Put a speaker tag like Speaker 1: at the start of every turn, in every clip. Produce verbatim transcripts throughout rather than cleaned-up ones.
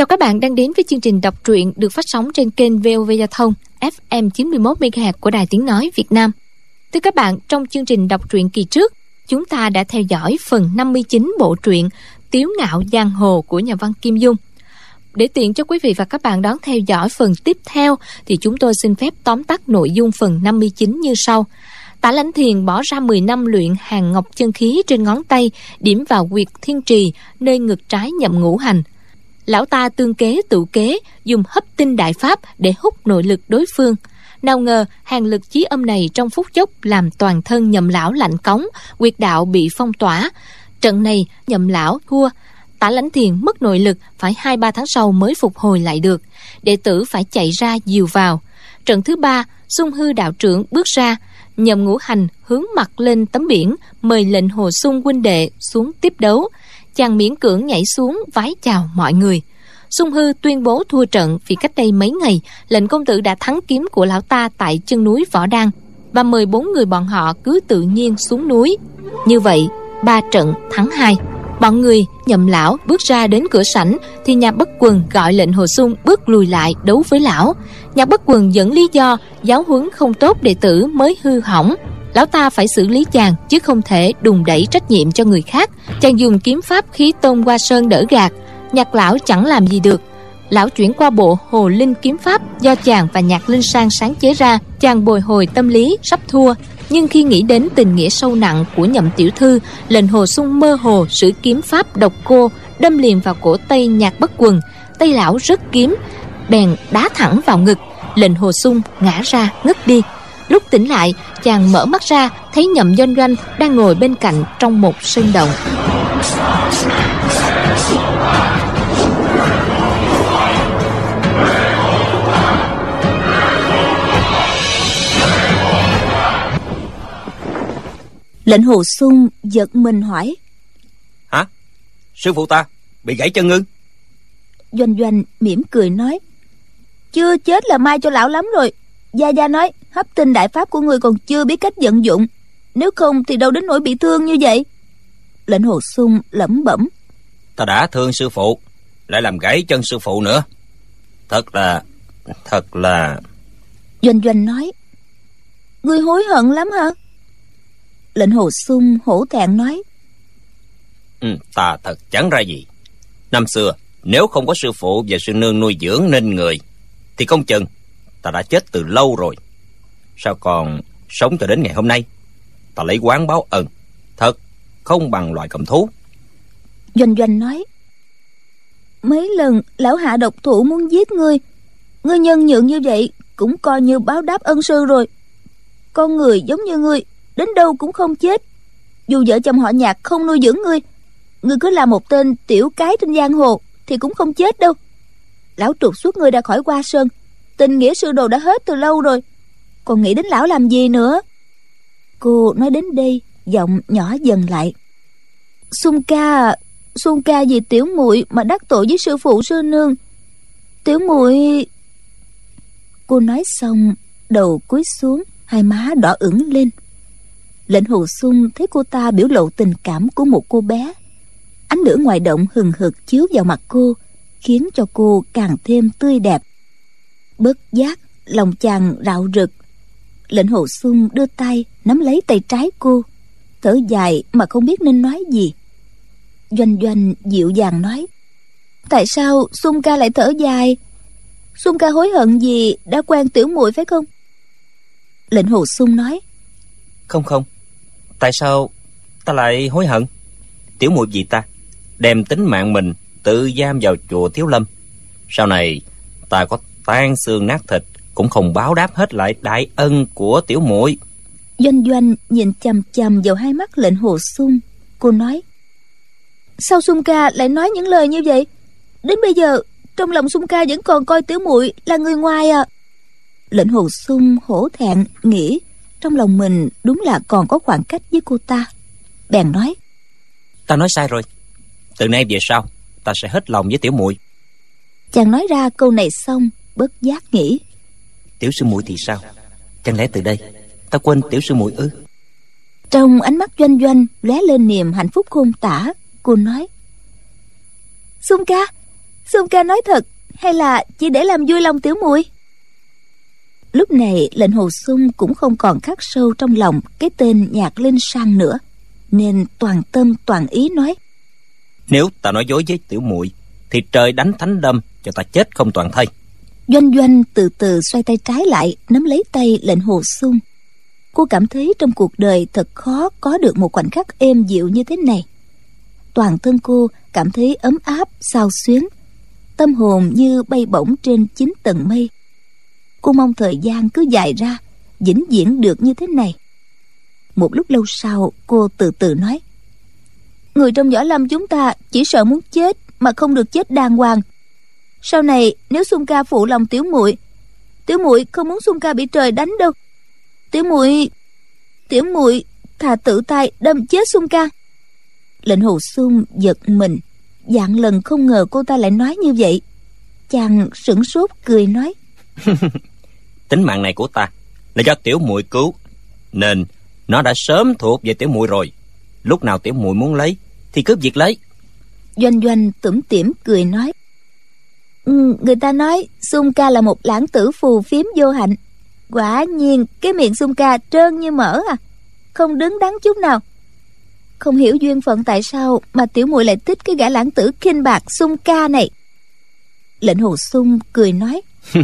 Speaker 1: Chào các bạn đang đến với chương trình đọc truyện được phát sóng trên kênh vê o vê Giao thông ép em chín mươi mốt mê ga héc của Đài Tiếng Nói Việt Nam. Thưa các bạn, trong chương trình đọc truyện kỳ trước, chúng ta đã theo dõi phần năm mươi chín bộ truyện Tiếu Ngạo Giang Hồ của nhà văn Kim Dung. Để tiện cho quý vị và các bạn đón theo dõi phần tiếp theo thì chúng tôi xin phép tóm tắt nội dung phần năm mươi chín như sau. Tả Lãnh Thiền bỏ ra mười năm luyện hàng ngọc chân khí trên ngón tay, điểm vào huyệt thiên trì nơi ngực trái nhậm ngũ hành. Lão ta tương kế tự kế, dùng hấp tinh đại pháp để hút nội lực đối phương. Nào ngờ hàng lực chí âm này trong phút chốc làm toàn thân nhậm lão lạnh cống, huyệt đạo bị phong tỏa. Trận này nhậm lão thua. Tả Lãnh Thiền mất nội lực, phải hai ba tháng sau mới phục hồi lại được. Đệ tử phải chạy ra dìu vào. Trận thứ ba, Xung Hư đạo trưởng bước ra. Nhậm ngũ hành hướng mặt lên tấm biển, mời lệnh Hồ Xung huynh đệ xuống tiếp đấu. Chàng miễn cưỡng nhảy xuống vái chào mọi người. Xung Hư tuyên bố thua trận vì cách đây mấy ngày lệnh công tử đã thắng kiếm của lão ta tại chân núi Võ Đăng và mời bốn người bọn họ cứ tự nhiên xuống núi. Như vậy ba trận thắng hai. Bọn người nhậm lão bước ra đến cửa sảnh thì Nhạc Bất Quần gọi lệnh Hồ Xung bước lùi lại đấu với lão. Nhạc Bất Quần dẫn lý do giáo huấn không tốt đệ tử mới hư hỏng. Lão ta phải xử lý chàng chứ không thể đùn đẩy trách nhiệm cho người khác. Chàng dùng kiếm pháp khí tôn Hoa Sơn đỡ gạt. Nhạc lão chẳng làm gì được. Lão chuyển qua bộ Hồ Linh kiếm pháp do chàng và Nhạc Linh Sang sáng chế ra. Chàng bồi hồi tâm lý sắp thua, nhưng khi nghĩ đến tình nghĩa sâu nặng của Nhậm tiểu thư, lệnh Hồ Xung mơ hồ sử kiếm pháp độc cô đâm liền vào cổ tay Nhạc Bất Quần. Tay lão rớt kiếm, bèn đá thẳng vào ngực. Lệnh Hồ Xung ngã ra ngất đi. Lúc tỉnh lại, chàng mở mắt ra thấy Nhậm Doanh Doanh đang ngồi bên cạnh trong một sơn động.
Speaker 2: Lệnh Hồ Xung giật mình hỏi:
Speaker 3: Hả? Sư phụ ta bị gãy chân ư?
Speaker 2: Doanh Doanh mỉm cười nói: Chưa chết là may cho lão lắm rồi. Gia Gia nói hấp tinh đại pháp của người còn chưa biết cách vận dụng, nếu không thì đâu đến nỗi bị thương như vậy. Lệnh Hồ Xung lẩm bẩm:
Speaker 3: Ta đã thương sư phụ, lại làm gãy chân sư phụ nữa. Thật là... Thật là...
Speaker 2: Doanh Doanh nói: Ngươi hối hận lắm hả? Lệnh Hồ Xung hổ thẹn nói:
Speaker 3: ừ, Ta thật chẳng ra gì. Năm xưa nếu không có sư phụ và sư nương nuôi dưỡng nên người thì không chừng ta đã chết từ lâu rồi. Sao còn sống cho đến ngày hôm nay? Ta lấy oán báo ân, thật không bằng loài cầm thú.
Speaker 2: Doanh Doanh nói: Mấy lần lão hạ độc thủ muốn giết ngươi, ngươi nhân nhượng như vậy cũng coi như báo đáp ân sư rồi. Con người giống như ngươi đến đâu cũng không chết. Dù vợ chồng họ Nhạc không nuôi dưỡng ngươi, ngươi cứ là một tên tiểu cái trên giang hồ thì cũng không chết đâu. Lão trục xuất ngươi ra khỏi Hoa Sơn, tình nghĩa sư đồ đã hết từ lâu rồi, còn nghĩ đến lão làm gì nữa? Cô nói đến đây, giọng nhỏ dần lại: Xung ca, Xung ca vì tiểu muội mà đắc tội với sư phụ sư nương. Tiểu muội... Cô nói xong, đầu cúi xuống, hai má đỏ ửng lên. Lệnh Hồ Xung thấy cô ta biểu lộ tình cảm của một cô bé. Ánh lửa ngoài động hừng hực chiếu vào mặt cô, khiến cho cô càng thêm tươi đẹp. Bất giác lòng chàng rạo rực. Lệnh Hồ Xung đưa tay nắm lấy tay trái cô, thở dài mà không biết nên nói gì. Doanh Doanh dịu dàng nói: Tại sao Xung ca lại thở dài? Xung ca hối hận gì đã quen tiểu muội phải không? Lệnh Hồ Xung nói:
Speaker 3: Không không, tại sao ta lại hối hận? Tiểu muội vì ta đem tính mạng mình tự giam vào chùa Thiếu Lâm. Sau này ta có tan xương nát thịt cũng không báo đáp hết lại đại ân của tiểu muội.
Speaker 2: Doanh Doanh nhìn chằm chằm vào hai mắt lệnh Hồ Xung. Cô nói: Sao Xung ca lại nói những lời như vậy? Đến bây giờ trong lòng Xung ca vẫn còn coi tiểu muội là người ngoài à? Lệnh Hồ Xung hổ thẹn nghĩ trong lòng mình đúng là còn có khoảng cách với cô ta, bèn nói:
Speaker 3: Ta nói sai rồi. Từ nay về sau ta sẽ hết lòng với tiểu muội.
Speaker 2: Chàng nói ra câu này xong, bất giác nghĩ:
Speaker 3: Tiểu sư muội thì sao? Chẳng lẽ từ đây ta quên tiểu sư muội ư?
Speaker 2: Trong ánh mắt Doanh Doanh lóe lên niềm hạnh phúc khôn tả. Cô nói: Xung ca, Xung ca nói thật hay là chỉ để làm vui lòng tiểu muội? Lúc này lệnh Hồ Xung cũng không còn khắc sâu trong lòng cái tên Nhạc Linh Sang nữa, nên toàn tâm toàn ý nói:
Speaker 3: Nếu ta nói dối với tiểu muội thì trời đánh thánh đâm cho ta chết không toàn thây.
Speaker 2: Doanh Doanh từ từ xoay tay trái lại nắm lấy tay lệnh Hồ Xung. Cô cảm thấy trong cuộc đời thật khó có được một khoảnh khắc êm dịu như thế này. Toàn thân cô cảm thấy ấm áp, xao xuyến, tâm hồn như bay bổng trên chín tầng mây. Cô mong thời gian cứ dài ra, vĩnh viễn được như thế này. Một lúc lâu sau, cô từ từ nói: Người trong võ lâm chúng ta chỉ sợ muốn chết mà không được chết đàng hoàng. Sau này nếu Xung ca phụ lòng tiểu muội, tiểu muội không muốn Xung ca bị trời đánh đâu. Tiểu muội, tiểu muội thà tự tay đâm chết Xung ca. Lệnh Hồ Xung giật mình, vạn lần không ngờ cô ta lại nói như vậy. Chàng sửng sốt cười nói:
Speaker 3: Tính mạng này của ta là do tiểu muội cứu, nên nó đã sớm thuộc về tiểu muội rồi. Lúc nào tiểu muội muốn lấy thì cứ việc lấy.
Speaker 2: Doanh Doanh tủm tỉm cười nói: ừ, Người ta nói Xung ca là một lãng tử phù phiếm vô hạnh. Quả nhiên cái miệng Xung ca trơn như mỡ à, không đứng đắn chút nào. Không hiểu duyên phận tại sao mà tiểu muội lại thích cái gã lãng tử khinh bạc Xung ca này. Lệnh Hồ Xung cười nói: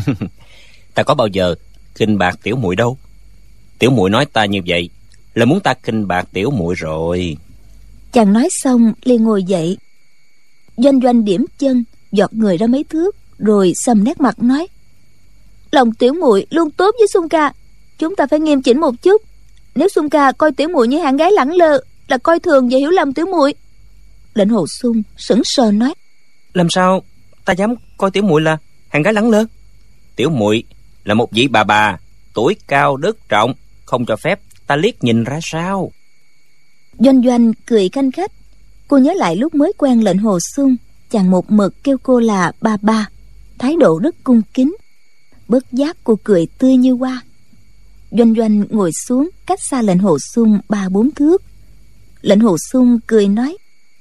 Speaker 3: Ta có bao giờ khinh bạc tiểu muội đâu. Tiểu muội nói ta như vậy là muốn ta khinh bạc tiểu muội rồi.
Speaker 2: Chàng nói xong liền ngồi dậy. Doanh Doanh điểm chân, giọt người ra mấy thước, rồi sầm nét mặt nói: Lòng tiểu muội luôn tốt với Xung ca, chúng ta phải nghiêm chỉnh một chút. Nếu Xung ca coi tiểu muội như hạng gái lẳng lơ là coi thường và hiểu lầm tiểu muội. Lệnh Hồ Xung sững sờ nói:
Speaker 3: Làm sao ta dám coi tiểu muội là hạng gái lẳng lơ? Tiểu muội là một vị bà bà, tuổi cao đức trọng, không cho phép ta liếc nhìn ra sao?
Speaker 2: Doanh Doanh cười khanh khách. Cô nhớ lại lúc mới quen lệnh Hồ Xung, chàng một mực kêu cô là ba ba, thái độ rất cung kính. Bất giác cô cười tươi như hoa. Doanh Doanh ngồi xuống cách xa lệnh Hồ Xung ba bốn thước. Lệnh Hồ Xung cười nói: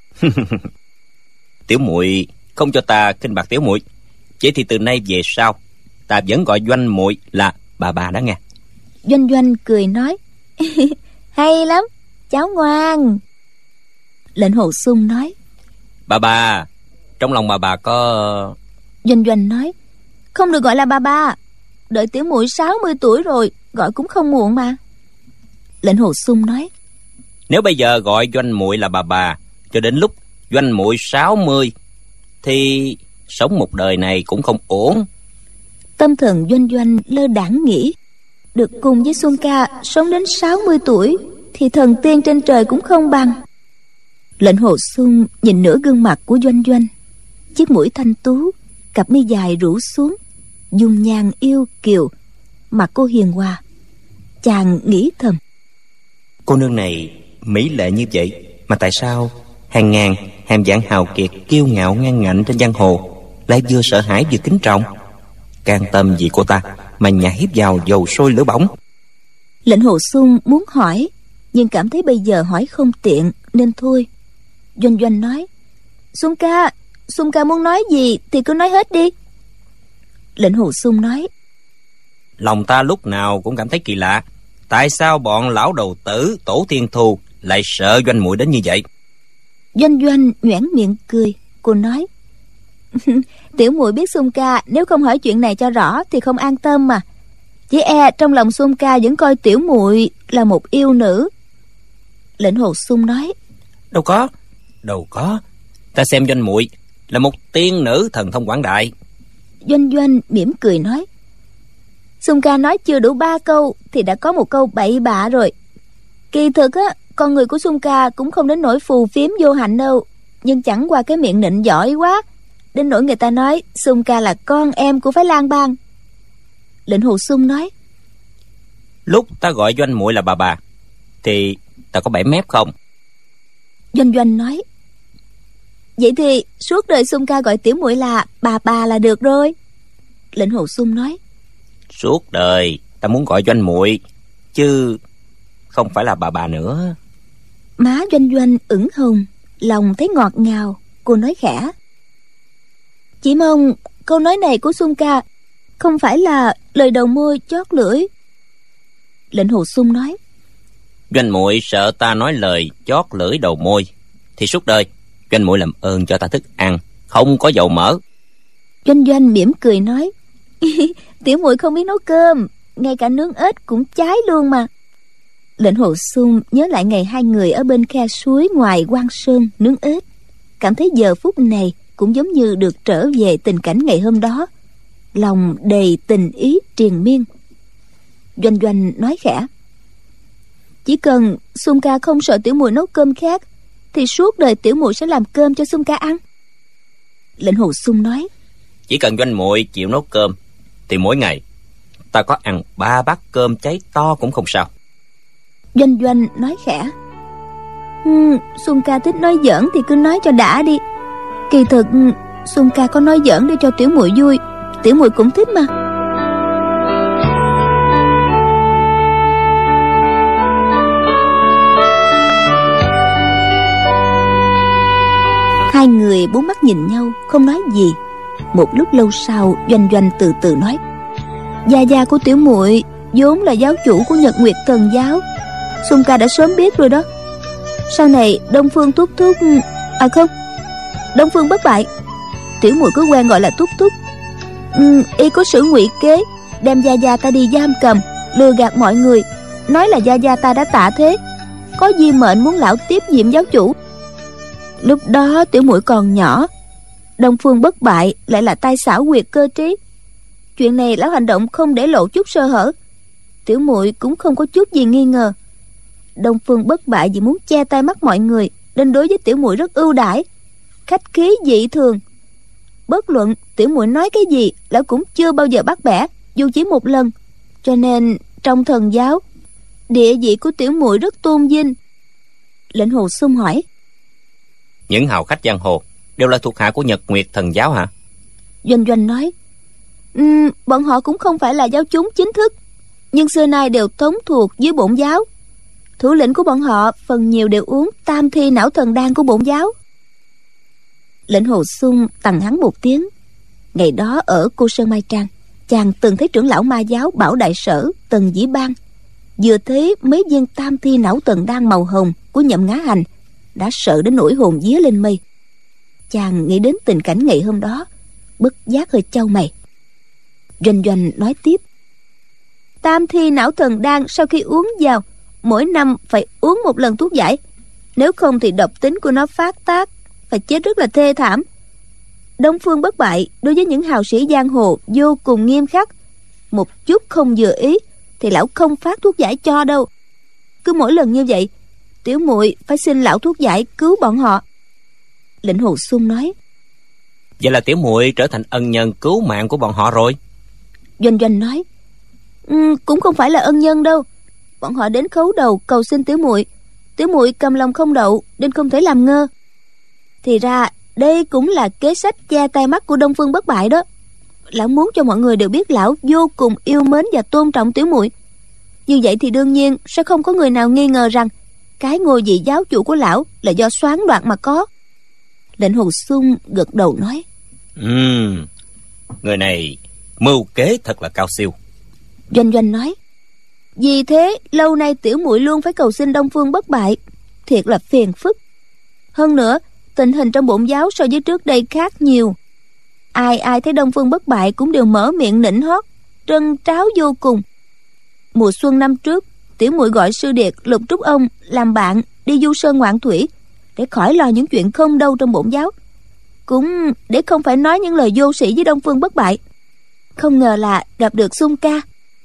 Speaker 3: Tiểu muội không cho ta khinh bạc tiểu muội, vậy thì từ nay về sau ta vẫn gọi Doanh muội là bà bà đó nghe.
Speaker 2: Doanh Doanh cười nói: Hay lắm, cháu ngoan. Lệnh Hồ Xung nói:
Speaker 3: Bà bà, trong lòng bà bà có...
Speaker 2: Doanh Doanh nói: Không được gọi là bà bà, đợi tiểu muội sáu mươi tuổi rồi gọi cũng không muộn mà. Lệnh Hồ Xung nói:
Speaker 3: Nếu bây giờ gọi Doanh muội là bà bà cho đến lúc Doanh muội sáu mươi thì sống một đời này cũng không ổn.
Speaker 2: Tâm thần Doanh Doanh lơ đãng nghĩ, được cùng với Xung ca sống đến sáu mươi tuổi thì thần tiên trên trời cũng không bằng. Lệnh Hồ Xung nhìn nửa gương mặt của Doanh Doanh, chiếc mũi thanh tú, cặp mi dài rũ xuống, dung nhan yêu kiều, mặt cô hiền hòa. Chàng nghĩ thầm:
Speaker 3: Cô nương này mỹ lệ như vậy mà tại sao hàng ngàn hàng vạn hào kiệt kiêu ngạo ngang ngạnh trên giang hồ lại vừa sợ hãi vừa kính trọng, can tâm vì cô ta mà nhảy vào dầu sôi lửa bỏng.
Speaker 2: Lệnh Hồ Xung muốn hỏi, nhưng cảm thấy bây giờ hỏi không tiện nên thôi. Doanh Doanh nói: Xung ca, Xung ca muốn nói gì thì cứ nói hết đi. Lệnh Hồ Xung nói:
Speaker 3: Lòng ta lúc nào cũng cảm thấy kỳ lạ, tại sao bọn lão đầu tử tổ thiên thù lại sợ Doanh muội đến như vậy?
Speaker 2: Doanh Doanh nhoẻn miệng cười. Cô nói: Tiểu muội biết Xung ca nếu không hỏi chuyện này cho rõ thì không an tâm mà. Chỉ e trong lòng Xung ca vẫn coi tiểu muội là một yêu nữ. Lệnh Hồ Xung nói:
Speaker 3: Đâu có, đâu có. Ta xem Doanh muội là một tiên nữ thần thông quảng đại.
Speaker 2: Doanh Doanh mỉm cười nói: Xung ca nói chưa đủ ba câu thì đã có một câu bậy bạ rồi. Kỳ thực á, con người của Xung ca cũng không đến nỗi phù phiếm vô hạnh đâu, nhưng chẳng qua cái miệng nịnh giỏi quá, đến nỗi người ta nói Xung ca là con em của phái Lang Bang. Lệnh Hồ Xung nói:
Speaker 3: Lúc ta gọi Doanh muội là bà bà thì ta có bảy mép không?
Speaker 2: Doanh Doanh nói: Vậy thì suốt đời Xung ca gọi tiểu muội là bà bà là được rồi. Lệnh Hồ Xung nói:
Speaker 3: Suốt đời ta muốn gọi Doanh muội chứ không phải là bà bà nữa.
Speaker 2: Má Doanh Doanh ửng hồng, lòng thấy ngọt ngào. Cô nói khẽ: Chỉ mong câu nói này của Xuân ca không phải là lời đầu môi chót lưỡi. Lệnh Hồ Xuân nói:
Speaker 3: Doanh muội sợ ta nói lời chót lưỡi đầu môi thì suốt đời Doanh muội làm ơn cho ta thức ăn không có dầu mỡ.
Speaker 2: Doanh Doanh mỉm cười nói: Tiểu muội không biết nấu cơm, ngay cả nướng ếch cũng trái luôn mà. Lệnh Hồ Xuân nhớ lại ngày hai người ở bên khe suối ngoài Quan Sơn nướng ếch, cảm thấy giờ phút này cũng giống như được trở về tình cảnh ngày hôm đó, lòng đầy tình ý triền miên. Doanh Doanh nói khẽ: Chỉ cần Xuân ca không sợ tiểu muội nấu cơm khác thì suốt đời tiểu muội sẽ làm cơm cho Xuân ca ăn. Lệnh Hồ Xuân nói:
Speaker 3: Chỉ cần Doanh muội chịu nấu cơm thì mỗi ngày ta có ăn ba bát cơm cháy to cũng không sao.
Speaker 2: Doanh Doanh nói khẽ: ừ, Xuân ca thích nói giỡn thì cứ nói cho đã đi. Kỳ thực Xuân ca có nói giỡn để cho tiểu muội vui, tiểu muội cũng thích mà. Hai người bốn mắt nhìn nhau không nói gì. Một lúc lâu sau, Doanh Doanh từ từ nói: Gia gia của tiểu muội vốn là giáo chủ của Nhật Nguyệt Thần giáo, Xuân ca đã sớm biết rồi đó. Sau này Đông Phương Thúc Thúc, à không, Đông Phương Bất Bại, tiểu muội cứ quen gọi là Thúc Thúc. ừ, Y có sử ngụy kế đem gia gia ta đi giam cầm, lừa gạt mọi người, nói là gia gia ta đã tạ thế, có di mệnh muốn lão tiếp nhiệm giáo chủ. Lúc đó tiểu muội còn nhỏ, Đông Phương Bất Bại lại là tay xảo quyệt cơ trí. Chuyện này lão hành động không để lộ chút sơ hở, tiểu muội cũng không có chút gì nghi ngờ. Đông Phương Bất Bại vì muốn che tai mắt mọi người nên đối với tiểu muội rất ưu đãi, khách khí dị thường. Bất luận tiểu muội nói cái gì, lão cũng chưa bao giờ bắt bẻ, dù chỉ một lần. Cho nên trong thần giáo, địa vị của tiểu muội rất tôn vinh. Lệnh Hồ Xuân hỏi:
Speaker 3: Những hào khách giang hồ đều là thuộc hạ của Nhật Nguyệt Thần giáo hả?
Speaker 2: Doanh Doanh nói: um, Bọn họ cũng không phải là giáo chúng chính thức, nhưng xưa nay đều thống thuộc dưới bổn giáo. Thủ lĩnh của bọn họ phần nhiều đều uống tam thi não thần đan của bổn giáo. Lệnh Hồ Xuân tằng hắn một tiếng. Ngày đó ở Cô Sơn Mai Trang, chàng từng thấy trưởng lão ma giáo Bảo Đại Sở Tần Dĩ Bang, vừa thấy mấy viên tam thi não thần đan màu hồng của Nhậm Ngã Hành đã sợ đến nỗi hồn vía lên mây. Chàng nghĩ đến tình cảnh ngày hôm đó, bất giác hơi chau mày. Doanh Doanh nói tiếp: Tam thi não thần đan sau khi uống vào, mỗi năm phải uống một lần thuốc giải, nếu không thì độc tính của nó phát tác, phải chết rất là thê thảm. Đông Phương Bất Bại đối với những hào sĩ giang hồ vô cùng nghiêm khắc, một chút không vừa ý thì lão không phát thuốc giải cho đâu. Cứ mỗi lần như vậy, tiểu muội phải xin lão thuốc giải cứu bọn họ. Lệnh Hồ Xuân nói:
Speaker 3: Vậy là tiểu muội trở thành ân nhân cứu mạng của bọn họ rồi.
Speaker 2: Doanh Doanh nói: um, Cũng không phải là ân nhân đâu. Bọn họ đến khấu đầu cầu xin tiểu muội, tiểu muội cầm lòng không đậu nên không thể làm ngơ. Thì ra đây cũng là kế sách che tai mắt của Đông Phương Bất Bại đó. Lão muốn cho mọi người đều biết lão vô cùng yêu mến và tôn trọng tiểu muội. Như vậy thì đương nhiên sẽ không có người nào nghi ngờ rằng cái ngôi vị giáo chủ của lão là do soán đoạt mà có. Lệnh Hồ Xuân gật đầu nói:
Speaker 3: Ừm, người này mưu kế thật là cao siêu.
Speaker 2: Doanh Doanh nói: Vì thế lâu nay tiểu muội luôn phải cầu xin Đông Phương Bất Bại, thiệt là phiền phức. Hơn nữa tình hình trong bổn giáo so với trước đây khác nhiều. Ai ai thấy Đông Phương Bất Bại cũng đều mở miệng nịnh hót, trân tráo vô cùng. Mùa xuân năm trước, tiểu muội gọi sư điệt Lục Trúc Ông làm bạn đi du sơn ngoạn thủy, để khỏi lo những chuyện không đâu trong bổn giáo, cũng để không phải nói những lời vô sĩ với Đông Phương Bất Bại. Không ngờ là gặp được Xuân ca.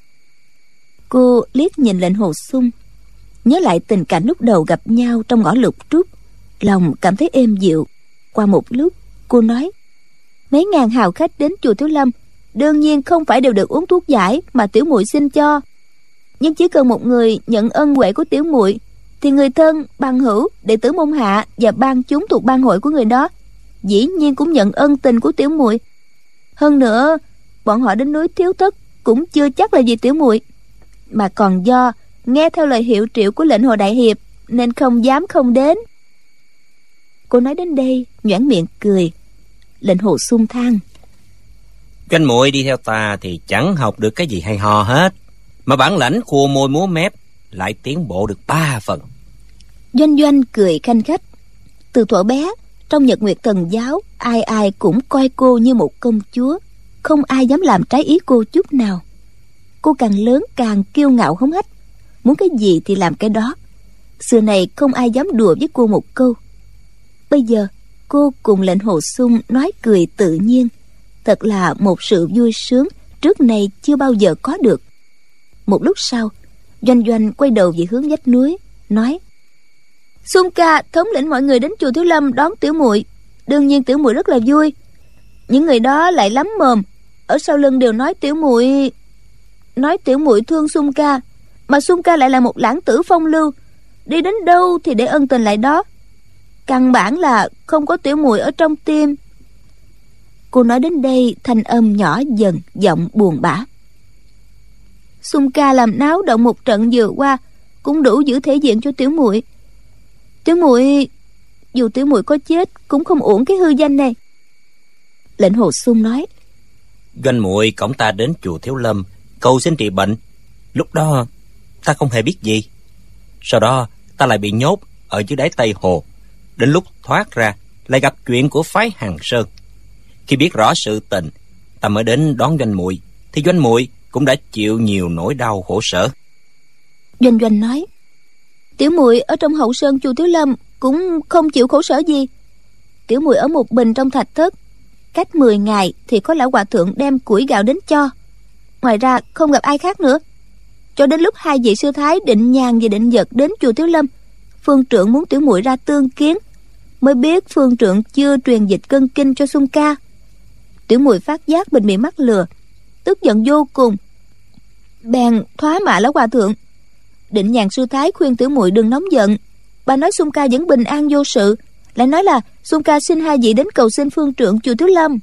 Speaker 2: Cô liếc nhìn Lệnh Hồ Xuân, nhớ lại tình cảnh lúc đầu gặp nhau trong ngõ Lục Trúc, lòng cảm thấy êm dịu. Qua một lúc, cô nói: Mấy ngàn hào khách đến chùa Thiếu Lâm đương nhiên không phải đều được uống thuốc giải mà tiểu muội xin cho, nhưng chỉ cần một người nhận ân huệ của tiểu muội thì người thân, bằng hữu, đệ tử môn hạ và ban chúng thuộc ban hội của người đó dĩ nhiên cũng nhận ân tình của tiểu muội. Hơn nữa, bọn họ đến núi Thiếu Thất cũng chưa chắc là vì tiểu muội, mà còn do nghe theo lời hiệu triệu của lệnh Hồ Đại Hiệp nên không dám không đến. Cô nói đến đây nhoẻn miệng cười. Lệnh Hồ Xung than:
Speaker 3: Doanh muội đi theo ta thì chẳng học được cái gì hay ho hết, mà bản lãnh khua môi múa mép lại tiến bộ được ba phần.
Speaker 2: Doanh Doanh cười khanh khách. Từ thuở bé, trong Nhật Nguyệt Thần giáo, ai ai cũng coi cô như một công chúa, không ai dám làm trái ý cô chút nào. Cô càng lớn càng kiêu ngạo hống hách, muốn cái gì thì làm cái đó. Xưa này không ai dám đùa với cô một câu. Bây giờ cô cùng Lệnh Hồ Xung nói cười tự nhiên, thật là một sự vui sướng trước nay chưa bao giờ có được. Một lúc sau, Doanh Doanh quay đầu về hướng vách núi, nói: Xung ca thống lĩnh mọi người đến chùa Thiếu Lâm đón tiểu muội. Đương nhiên tiểu muội rất là vui. Những người đó lại lắm mồm, ở sau lưng đều nói tiểu muội nói tiểu muội thương Xung ca, mà Xung ca lại là một lãng tử phong lưu, đi đến đâu thì để ân tình lại đó. Căn bản là không có tiểu muội ở trong tim. Cô nói đến đây, thanh âm nhỏ dần, giọng buồn bã. Xung ca làm náo động một trận vừa qua cũng đủ giữ thể diện cho tiểu muội. Tiểu muội, dù tiểu muội có chết cũng không uổng cái hư danh này. Lệnh Hồ Xung nói:
Speaker 3: Doanh muội cõng ta đến chùa Thiếu Lâm cầu xin trị bệnh. Lúc đó ta không hề biết gì. Sau đó ta lại bị nhốt ở dưới đáy Tây Hồ. Đến lúc thoát ra lại gặp chuyện của phái Hằng Sơn. Khi biết rõ sự tình, ta mới đến đón Doanh muội, thì Doanh muội cũng đã chịu nhiều nỗi đau khổ sở.
Speaker 2: Doanh Doanh nói: Tiểu muội ở trong hậu sơn chùa Thiếu Lâm cũng không chịu khổ sở gì. Tiểu muội ở một mình trong thạch thất, cách mười ngày thì có lão hòa thượng đem củi gạo đến cho. Ngoài ra không gặp ai khác nữa. Cho đến lúc hai vị sư thái Định Nhàn và Định Vật đến chùa Thiếu Lâm, phương trượng muốn tiểu muội ra tương kiến, mới biết phương trượng chưa truyền dịch cân kinh cho Xung ca. Tiểu muội phát giác mình bị mắc lừa, tức giận vô cùng, bèn thoá mạ lão hòa thượng. Định Nhàn sư thái khuyên tiểu muội đừng nóng giận. Bà nói Xung ca vẫn bình an vô sự, lại nói là Xung ca xin hai vị đến cầu xin phương trượng chùa Thiếu Lâm.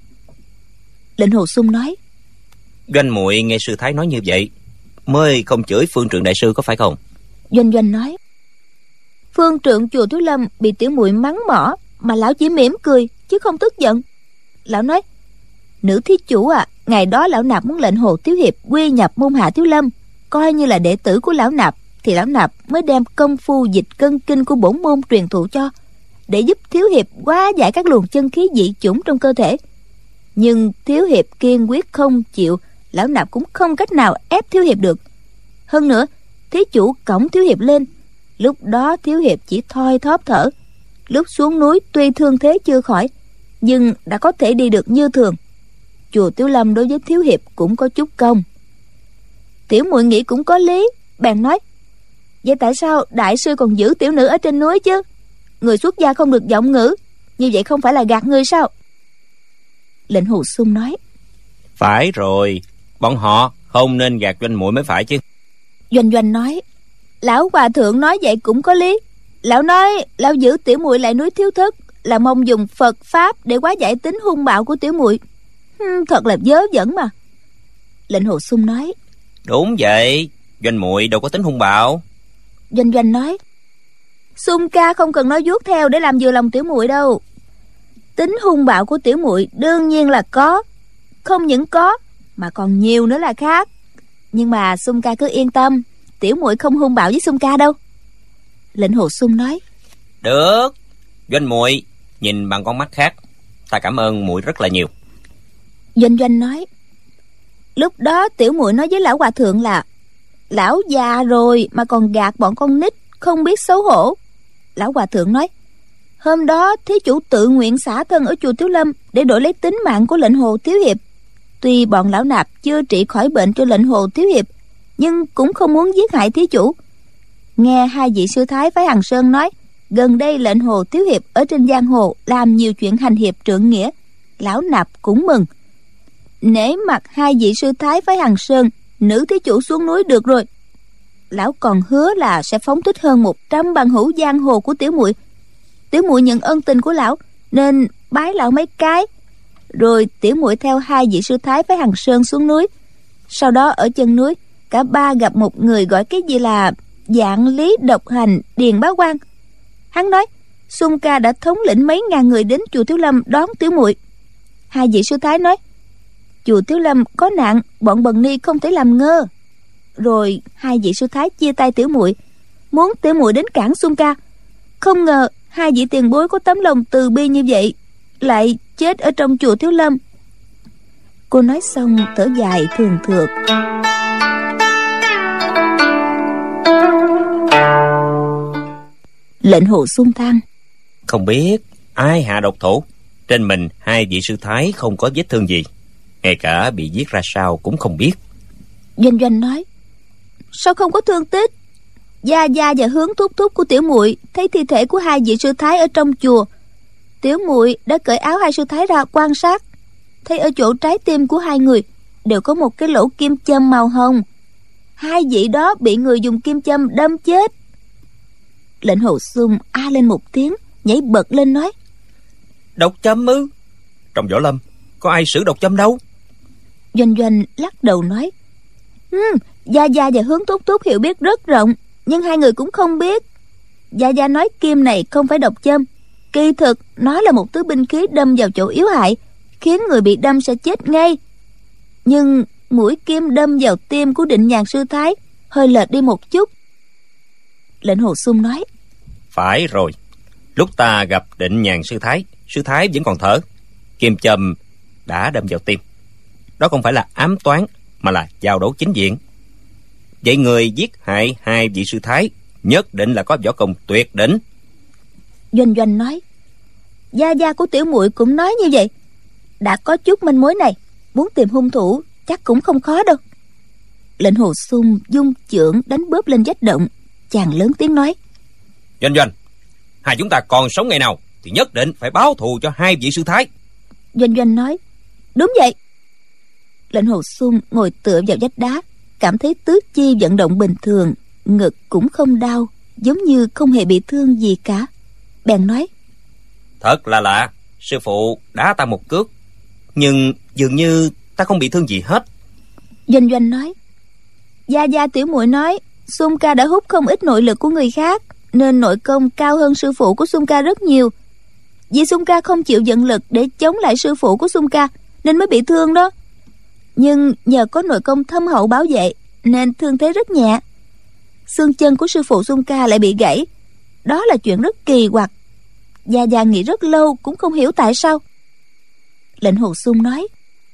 Speaker 2: Lệnh Hồ Xung nói:
Speaker 3: Doanh muội nghe sư thái nói như vậy mới không chửi phương trượng đại sư, có phải không?
Speaker 2: Doanh Doanh nói: Phương trượng chùa Thiếu Lâm bị tiểu muội mắng mỏ, mà lão chỉ mỉm cười chứ không tức giận. Lão nói: Nữ thí chủ à, ngày đó lão nạp muốn lệnh Hồ Thiếu hiệp quy nhập môn hạ Thiếu Lâm, coi như là đệ tử của lão nạp, thì lão nạp mới đem công phu dịch cân kinh của bổn môn truyền thụ cho, để giúp Thiếu hiệp hóa giải các luồng chân khí dị chủng trong cơ thể. Nhưng Thiếu hiệp kiên quyết không chịu, lão nạp cũng không cách nào ép Thiếu hiệp được. Hơn nữa, thí chủ cõng Thiếu hiệp lên, lúc đó Thiếu hiệp chỉ thoi thóp thở. Lúc xuống núi tuy thương thế chưa khỏi, nhưng đã có thể đi được như thường. Chùa Thiếu Lâm đối với Thiếu hiệp cũng có chút công. Tiểu muội nghĩ cũng có lý, bèn nói: Vậy tại sao đại sư còn giữ tiểu nữ ở trên núi chứ? Người xuất gia không được giọng ngữ, như vậy không phải là gạt người sao? Lệnh Hồ Xung nói:
Speaker 3: Phải rồi, bọn họ không nên gạt Doanh muội mới phải chứ.
Speaker 2: Doanh Doanh nói: Lão hòa thượng nói vậy cũng có lý. Lão nói lão giữ tiểu muội lại núi Thiếu Thất là mong dùng Phật pháp để hóa giải tính hung bạo của tiểu muội. Hừm, thật là vớ vẩn mà. Lệnh Hồ Xung nói:
Speaker 3: Đúng vậy, Doanh muội đâu có tính hung bạo.
Speaker 2: Doanh Doanh nói: Xung ca không cần nói vuốt theo để làm vừa lòng tiểu muội đâu. Tính hung bạo của tiểu muội đương nhiên là có, không những có mà còn nhiều nữa là khác. Nhưng mà Xung ca cứ yên tâm, tiểu muội không hung bạo với Xung ca đâu. Lệnh Hồ Xung nói:
Speaker 3: Được, Doanh muội nhìn bằng con mắt khác, ta cảm ơn muội rất là nhiều.
Speaker 2: Doanh Doanh nói: Lúc đó tiểu muội nói với lão hòa thượng là lão già rồi mà còn gạt bọn con nít, không biết xấu hổ. Lão hòa thượng nói: Hôm đó thí chủ tự nguyện xả thân ở chùa Thiếu Lâm để đổi lấy tính mạng của lệnh Hồ Thiếu hiệp. Tuy bọn lão nạp chưa trị khỏi bệnh cho lệnh Hồ Thiếu hiệp, nhưng cũng không muốn giết hại thí chủ. Nghe hai vị sư thái phái Hằng Sơn nói gần đây lệnh Hồ Thiếu hiệp ở trên giang hồ làm nhiều chuyện hành hiệp trượng nghĩa, lão nạp cũng mừng. Nể mặt hai vị sư thái phái Hằng Sơn, nữ thí chủ xuống núi được rồi. Lão còn hứa là sẽ phóng thích hơn một trăm bằng hữu giang hồ của tiểu muội. Tiểu muội nhận ân tình của lão nên bái lão mấy cái, rồi tiểu muội theo hai vị sư thái phái Hằng Sơn xuống núi. Sau đó ở chân núi, cả ba gặp một người gọi cái gì là Dạng Lý Độc Hành Điền Bá Quan. Hắn nói Xung ca đã thống lĩnh mấy ngàn người đến chùa Thiếu Lâm đón tiểu muội. Hai vị sư thái nói chùa Tiếu Lâm có nạn, bọn bần ni không thể làm ngơ. Rồi hai vị sư thái chia tay tiểu muội, muốn tiểu muội đến cản Xung Ca. Không ngờ hai vị tiền bối có tấm lòng từ bi như vậy, lại chết ở trong chùa Tiếu Lâm. Cô nói xong thở dài thường thượt. Lệnh Hồ Xuân than:
Speaker 3: Không biết ai hạ độc thủ. Trên mình hai vị sư thái không có vết thương gì, ngay cả bị giết ra sao cũng không biết.
Speaker 2: Doanh Doanh nói: Sao không có thương tích? Gia Gia và Hướng thúc thúc của tiểu muội thấy thi thể của hai vị sư thái ở trong chùa. Tiểu muội đã cởi áo hai sư thái ra quan sát, thấy ở chỗ trái tim của hai người đều có một cái lỗ kim châm màu hồng. Hai vị đó bị người dùng kim châm đâm chết. Lệnh Hồ Xuân a lên một tiếng, nhảy bật lên nói:
Speaker 3: Độc châm ư? Trong võ lâm có ai sử độc châm đâu.
Speaker 2: Doanh Doanh lắc đầu nói: ừ, Gia Gia và Hướng thúc thúc hiểu biết rất rộng, nhưng hai người cũng không biết. Gia Gia nói kim này không phải độc châm, kỳ thực nó là một thứ binh khí đâm vào chỗ yếu hại, khiến người bị đâm sẽ chết ngay. Nhưng mũi kim đâm vào tim của Định Nhàn sư thái hơi lệch đi một chút. Lệnh Hồ Xuân nói:
Speaker 3: Phải rồi, lúc ta gặp Định Nhàn sư thái, sư thái vẫn còn thở, kim châm đã đâm vào tim. Đó không phải là ám toán, mà là giao đấu chính diện. Vậy người giết hại hai vị sư thái nhất định là có võ công tuyệt đỉnh.
Speaker 2: Doanh Doanh nói: Gia Gia của tiểu muội cũng nói như vậy. Đã có chút manh mối này, muốn tìm hung thủ chắc cũng không khó đâu. Lệnh Hồ Xuân dung chưởng đánh bóp lên vách động. Chàng lớn tiếng nói:
Speaker 3: Doanh Doanh, hai chúng ta còn sống ngày nào thì nhất định phải báo thù cho hai vị sư thái.
Speaker 2: Doanh Doanh nói: Đúng vậy. Lệnh Hồ Xuân ngồi tựa vào vách đá, cảm thấy tứ chi vận động bình thường, ngực cũng không đau, giống như không hề bị thương gì cả. Bèn nói:
Speaker 3: Thật là lạ, sư phụ đá ta một cước, nhưng dường như ta không bị thương gì hết.
Speaker 2: Doanh Doanh nói: Gia Gia tiểu muội nói Xung Ca đã hút không ít nội lực của người khác, nên nội công cao hơn sư phụ của Xung Ca rất nhiều. Vì Xung Ca không chịu vận lực để chống lại sư phụ của Xung Ca nên mới bị thương đó. Nhưng nhờ có nội công thâm hậu bảo vệ nên thương thế rất nhẹ. Xương chân của sư phụ Xung Ca lại bị gãy, đó là chuyện rất kỳ quặc. Gia Gia nghĩ rất lâu cũng không hiểu tại sao. Lệnh Hồ Xuân nói: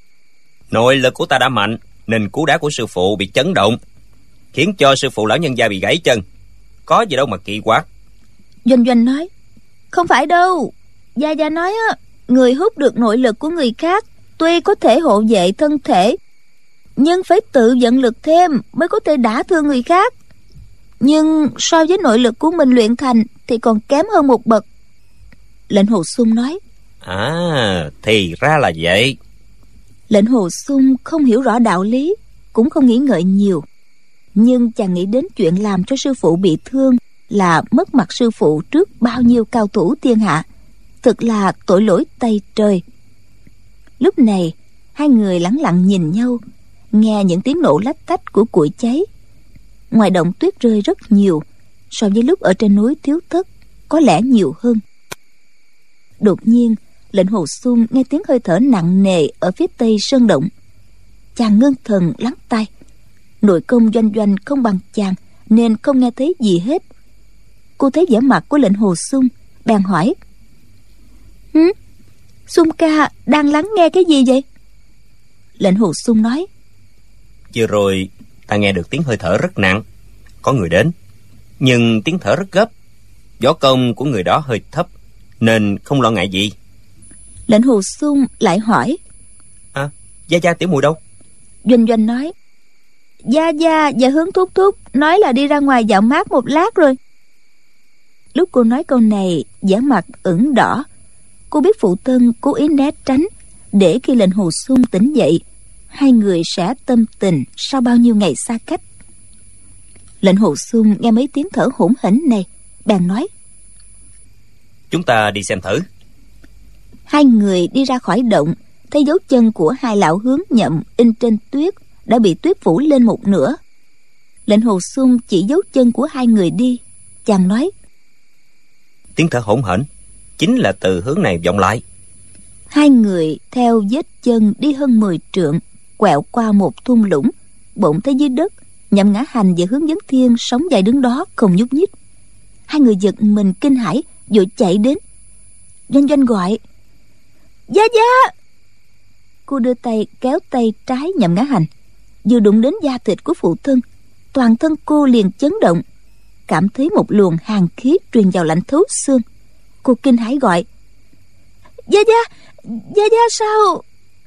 Speaker 3: Nội lực của ta đã mạnh, nên cú đá của sư phụ bị chấn động, khiến cho sư phụ lão nhân gia bị gãy chân. Có gì đâu mà kỳ quặc.
Speaker 2: Doanh Doanh nói: Không phải đâu. Gia Gia nói á, người hút được nội lực của người khác tuy có thể hộ vệ thân thể, nhưng phải tự vận lực thêm mới có thể đả thương người khác. Nhưng so với nội lực của mình luyện thành thì còn kém hơn một bậc. Lệnh Hồ Xuân nói:
Speaker 3: À, thì ra là vậy.
Speaker 2: Lệnh Hồ Xuân không hiểu rõ đạo lý, cũng không nghĩ ngợi nhiều. Nhưng chàng nghĩ đến chuyện làm cho sư phụ bị thương là mất mặt sư phụ trước bao nhiêu cao thủ thiên hạ, thực là tội lỗi tày trời. Lúc này hai người lẳng lặng nhìn nhau, nghe những tiếng nổ lách tách của củi cháy. Ngoài động tuyết rơi rất nhiều, so với lúc ở trên núi Thiếu Thất có lẽ nhiều hơn. Đột nhiên Lệnh Hồ Xuân nghe tiếng hơi thở nặng nề ở phía tây sơn động. Chàng ngưng thần lắng tai. Nội công Doanh Doanh không bằng chàng nên không nghe thấy gì hết. Cô thấy vẻ mặt của Lệnh Hồ Xuân, bèn hỏi: Hứ? Xuân ca đang lắng nghe cái gì vậy? Lệnh Hồ Xuân nói:
Speaker 3: Vừa rồi ta nghe được tiếng hơi thở rất nặng, có người đến, nhưng tiếng thở rất gấp. Võ công của người đó hơi thấp, nên không lo ngại gì.
Speaker 2: Lệnh Hồ Xuân lại hỏi:
Speaker 3: À, Gia Gia tiểu muội đâu?
Speaker 2: Doanh Doanh nói: Gia Gia và Hướng thúc thúc nói là đi ra ngoài dạo mát một lát rồi. Lúc cô nói câu này, vẻ mặt ửng đỏ. Cô biết phụ thân cố ý né tránh, để khi Lệnh Hồ Xuân tỉnh dậy, hai người sẽ tâm tình sau bao nhiêu ngày xa cách. Lệnh Hồ Xuân nghe mấy tiếng thở hổn hển này, bèn nói:
Speaker 3: Chúng ta đi xem thử.
Speaker 2: Hai người đi ra khỏi động, thấy dấu chân của hai lão Hướng Nhậm in trên tuyết đã bị tuyết phủ lên một nửa. Lệnh Hồ Xuân chỉ dấu chân của hai người đi. Chàng nói:
Speaker 3: Tiếng thở hổn hển chính là từ hướng này vọng lại.
Speaker 2: Hai người theo vết chân đi hơn mười trượng, quẹo qua một thung lũng, bỗng thấy dưới đất Nhậm Ngã Hành và Hướng Vấn Thiên sống dài đứng đó không nhúc nhích. Hai người giật mình kinh hãi, vội chạy đến. Doanh Doanh gọi: Gia Gia! Cô đưa tay kéo tay trái Nhậm Ngã Hành, vừa đụng đến da thịt của phụ thân, toàn thân cô liền chấn động, cảm thấy một luồng hàn khí truyền vào lạnh thấu xương. Cô kinh hãi gọi: Gia Gia! Gia Gia sao?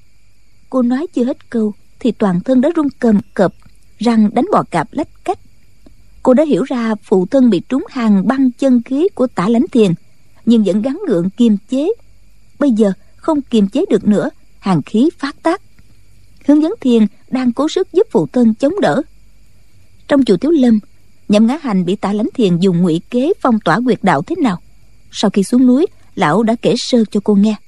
Speaker 2: Cô nói chưa hết câu thì toàn thân đã run cầm cập, răng đánh bò cạp lách cách. Cô đã hiểu ra phụ thân bị trúng hàn băng chân khí của Tả Lãnh Thiền, nhưng vẫn gắng gượng kiềm chế. Bây giờ không kiềm chế được nữa, hàn khí phát tác. Hướng Vấn Thiên đang cố sức giúp phụ thân chống đỡ. Trong chùa Tiếu Lâm, Nhậm Ngã Hành bị Tả Lãnh Thiền dùng ngụy kế phong tỏa huyệt đạo thế nào. Sau khi xuống núi, lão đã kể sơ cho cô nghe.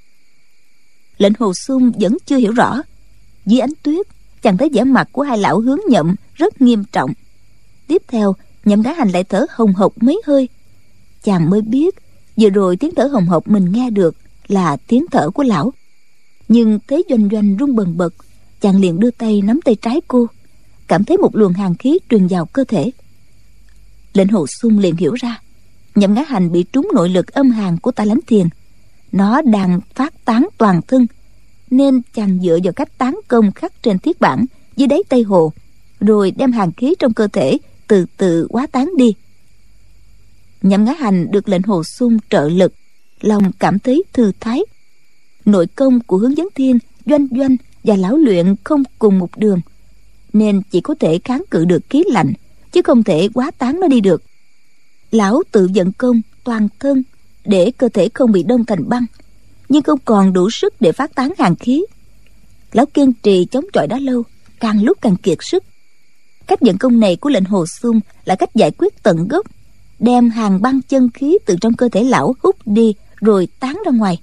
Speaker 2: Lệnh Hồ Xung vẫn chưa hiểu rõ. Dưới ánh tuyết, chàng thấy vẻ mặt của hai lão Hướng Nhậm rất nghiêm trọng. Tiếp theo, Nhậm Ngã Hành lại thở hồng hộc mấy hơi. Chàng mới biết vừa rồi tiếng thở hồng hộc mình nghe được là tiếng thở của lão. Nhưng thấy Doanh Doanh run bần bật, chàng liền đưa tay nắm tay trái cô, cảm thấy một luồng hàn khí truyền vào cơ thể. Lệnh Hồ Xung liền hiểu ra Nhậm Ngã Hành bị trúng nội lực âm hàn của Tả Lãnh Thiền. Nó đang phát tán toàn thân, nên chàng dựa vào cách tán công khắc trên thiết bản dưới đáy Tây Hồ, rồi đem hàn khí trong cơ thể từ từ hóa tán đi. Nhậm Ngã Hành được Lệnh Hồ Xung trợ lực, lòng cảm thấy thư thái. Nội công của Hướng Vấn Thiên, Doanh Doanh và lão luyện không cùng một đường, nên chỉ có thể kháng cự được khí lạnh, chứ không thể hóa tán nó đi được. Lão tự vận công toàn thân để cơ thể không bị đông thành băng, nhưng không còn đủ sức để phát tán hàn khí. Lão kiên trì chống chọi đã lâu, càng lúc càng kiệt sức. Cách vận công này của Lệnh Hồ Xung là cách giải quyết tận gốc, đem hàn băng chân khí từ trong cơ thể lão hút đi rồi tán ra ngoài.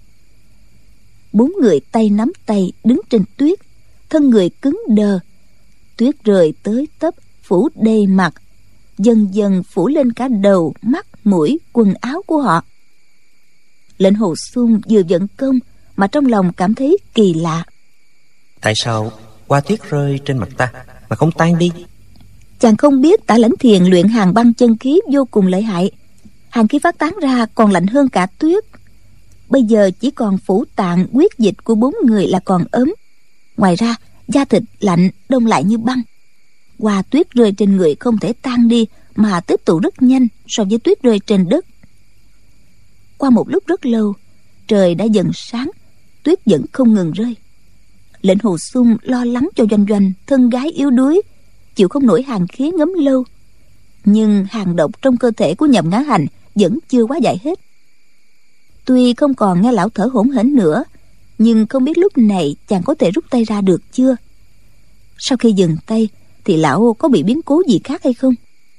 Speaker 2: Bốn người tay nắm tay đứng trên tuyết, thân người cứng đờ. Tuyết rơi tới tấp phủ đầy mặt, dần dần phủ lên cả đầu, mắt, mũi, quần áo của họ. Lệnh Hồ Xung vừa vận công mà trong lòng cảm thấy kỳ lạ.
Speaker 3: Tại sao hoa tuyết rơi trên mặt ta mà không tan đi?
Speaker 2: Chàng không biết Tả Lãnh Thiền luyện hàn băng chân khí vô cùng lợi hại, hàn khí phát tán ra còn lạnh hơn cả tuyết. Bây giờ chỉ còn phủ tạng huyết dịch của bốn người là còn ấm, ngoài ra da thịt lạnh đông lại như băng. Hoa tuyết rơi trên người không thể tan đi, mà tích tụ rất nhanh so với tuyết rơi trên đất. Qua một lúc rất lâu, trời đã dần sáng, tuyết vẫn không ngừng rơi. Lệnh Hồ Xung lo lắng cho Doanh Doanh, thân gái yếu đuối, chịu không nổi hàn khí ngấm lâu. Nhưng hàn độc trong cơ thể của Nhậm Ngã Hành vẫn chưa hóa giải hết. Tuy không còn nghe lão thở hổn hển nữa, nhưng không biết lúc này chàng có thể rút tay ra được chưa. Sau khi dừng tay thì lão có bị biến cố gì khác hay không?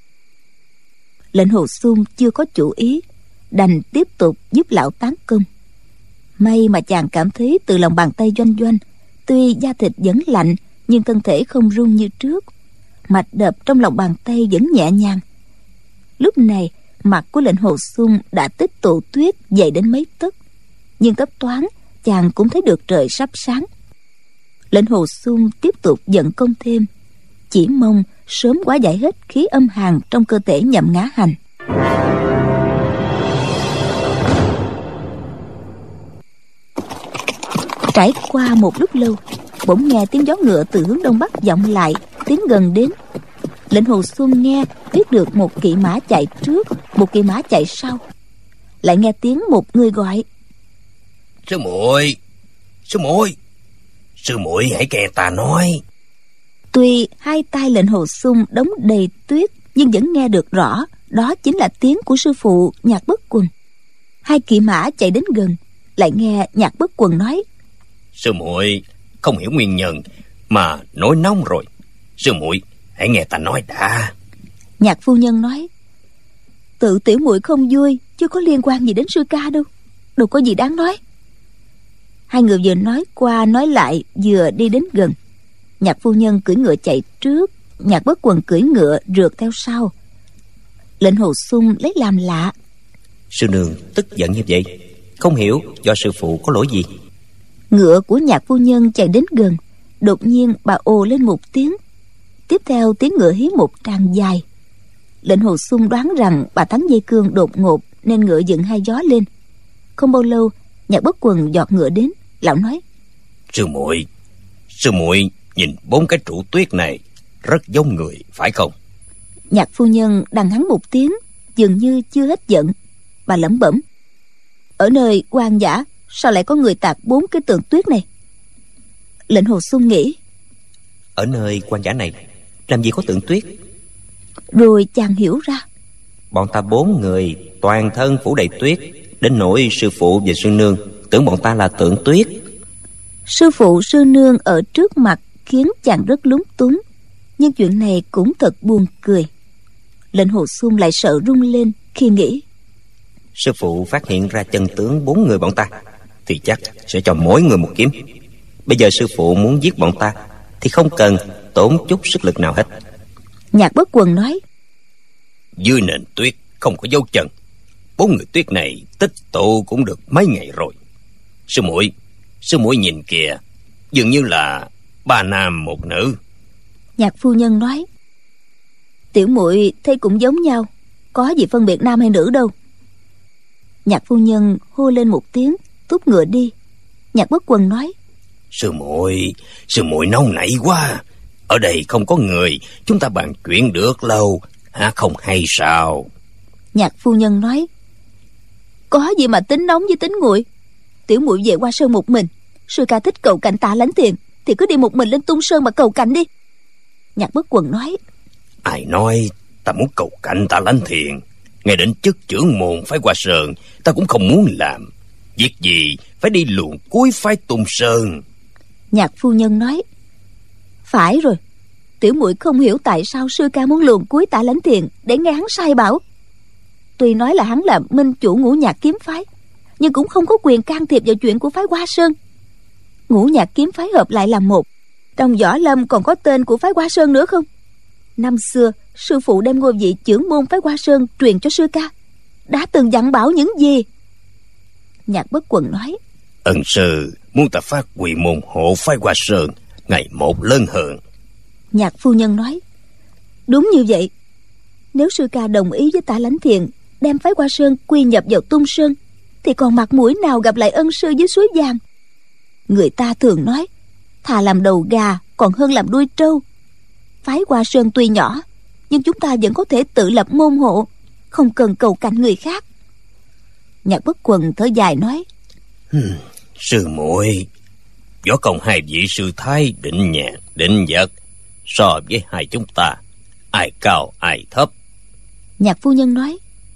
Speaker 2: Lệnh Hồ Xung chưa có chủ ý, đành tiếp tục giúp lão tán công. May mà chàng cảm thấy từ lòng bàn tay Doanh Doanh, tuy da thịt vẫn lạnh nhưng thân thể không run như trước, mạch đập trong lòng bàn tay vẫn nhẹ nhàng. Lúc này mặt của Lệnh Hồ Xung đã tích tụ tuyết dày đến mấy tấc, nhưng thấp thoáng chàng cũng thấy được trời sắp sáng. Lệnh Hồ Xung tiếp tục vận công thêm, chỉ mong sớm hóa giải hết khí âm hàn trong cơ thể Nhậm Ngã Hành. Trải qua một lúc lâu, bỗng nghe tiếng gió ngựa từ hướng đông bắc vọng lại, tiến gần đến. Lệnh Hồ Xung nghe biết được một kỵ mã chạy trước, một kỵ mã chạy sau. Lại nghe tiếng một người gọi:
Speaker 3: Sư muội, sư muội, sư muội hãy nghe ta nói.
Speaker 2: Tuy hai tay Lệnh Hồ Xung đóng đầy tuyết, nhưng vẫn nghe được rõ đó chính là tiếng của sư phụ Nhạc Bất Quần. Hai kỵ mã chạy đến gần, lại nghe Nhạc Bất Quần nói:
Speaker 3: Sư muội không hiểu nguyên nhân mà nổi nóng rồi. Sư muội hãy nghe ta nói đã.
Speaker 2: Nhạc phu nhân nói: Tự tiểu muội không vui, chưa có liên quan gì đến sư ca đâu, đâu có gì đáng nói. Hai người vừa nói qua nói lại, vừa đi đến gần. Nhạc phu nhân cưỡi ngựa chạy trước, Nhạc Bất Quần cưỡi ngựa rượt theo sau. Lệnh Hồ Xung lấy làm lạ:
Speaker 3: Sư nương tức giận như vậy, không hiểu do sư phụ có lỗi gì.
Speaker 2: Ngựa của Nhạc phu nhân chạy đến gần, đột nhiên bà ồ lên một tiếng. Tiếp theo tiếng ngựa hí một tràng dài. Lệnh Hồ Xuân đoán rằng bà thắng dây cương đột ngột nên ngựa dựng hai gió lên. Không bao lâu, Nhạc Bất Quần giọt ngựa đến. Lão nói:
Speaker 3: Sư muội, sư muội nhìn bốn cái trụ tuyết này rất giống người, phải không?
Speaker 2: Nhạc phu nhân đằng hắn một tiếng, dường như chưa hết giận. Bà lẩm bẩm: Ở nơi hoang dã sao lại có người tạc bốn cái tượng tuyết này? Lệnh Hồ Xuân nghĩ:
Speaker 3: Ở nơi hoang dã này làm gì có tượng tuyết?
Speaker 2: Rồi chàng hiểu ra.
Speaker 3: Bọn ta bốn người toàn thân phủ đầy tuyết, đến nỗi sư phụ và sư nương tưởng bọn ta là tượng tuyết.
Speaker 2: Sư phụ sư nương ở trước mặt khiến chàng rất lúng túng, nhưng chuyện này cũng thật buồn cười. Lệnh Hồ Xuân lại sợ run lên khi nghĩ:
Speaker 3: Sư phụ phát hiện ra chân tướng bốn người bọn ta thì chắc sẽ cho mỗi người một kiếm. Bây giờ sư phụ muốn giết bọn ta thì không cần tốn chút sức lực nào hết.
Speaker 2: Nhạc Bất Quần nói:
Speaker 3: Dưới nền tuyết không có dấu chân, bốn người tuyết này tích tụ cũng được mấy ngày rồi. Sư muội, sư muội nhìn kìa, dường như là ba nam một nữ.
Speaker 2: Nhạc phu nhân nói: Tiểu muội thấy cũng giống nhau, có gì phân biệt nam hay nữ đâu. Nhạc phu nhân hô lên một tiếng, thúc ngựa đi. Nhạc Bất Quần nói:
Speaker 3: Sư muội, sư muội nóng nảy quá. Ở đây không có người, chúng ta bàn chuyện được lâu, hả không hay sao?
Speaker 2: Nhạc phu nhân nói: Có gì mà tính nóng với tính nguội. Tiểu muội về qua sơn một mình. Sư ca thích cầu cạnh Tạ Lãnh Thiền thì cứ đi một mình lên Tung Sơn mà cầu cạnh đi. Nhạc Bất Quần nói:
Speaker 3: Ai nói ta muốn cầu cạnh Tạ Lãnh Thiền? Ngay đến chức trưởng môn phái Hoa Sơn ta cũng không muốn làm. Việc gì phải đi luồn cuối phái Tung Sơn?
Speaker 2: Nhạc phu nhân nói: Phải rồi, tiểu muội không hiểu tại sao sư ca muốn luồn cuối Tạ Lãnh Thiền để nghe hắn sai bảo. Tuy nói là hắn là minh chủ Ngũ Nhạc kiếm phái, nhưng cũng không có quyền can thiệp vào chuyện của phái Hoa Sơn. Ngũ Nhạc kiếm phái hợp lại làm một, trong võ lâm còn có tên của phái Hoa Sơn nữa không? Năm xưa sư phụ đem ngôi vị trưởng môn phái Hoa Sơn truyền cho sư ca, đã từng dặn bảo những gì? Nhạc Bất Quần nói:
Speaker 3: Ân sư muốn ta phát huy môn hộ phái Hoa Sơn ngày một lớn hơn.
Speaker 2: Nhạc phu nhân nói: Đúng như vậy. Nếu sư ca đồng ý với Tạ Lãnh Thiền đem phái Hoa Sơn quy nhập vào Tung Sơn thì còn mặt mũi nào gặp lại ân sư dưới suối vàng. Người ta thường nói thà làm đầu gà còn hơn làm đuôi trâu. Phái Hoa Sơn tuy nhỏ, nhưng chúng ta vẫn có thể tự lập môn hộ, không cần cầu cạnh người khác. Nhạc Bất Quần thở dài nói:
Speaker 3: hmm, Sư muội, võ công hai vị sư thái Định Nhạc, Định Vật so với hai chúng ta, ai cao ai thấp?
Speaker 2: Nhạc phu nhân nói: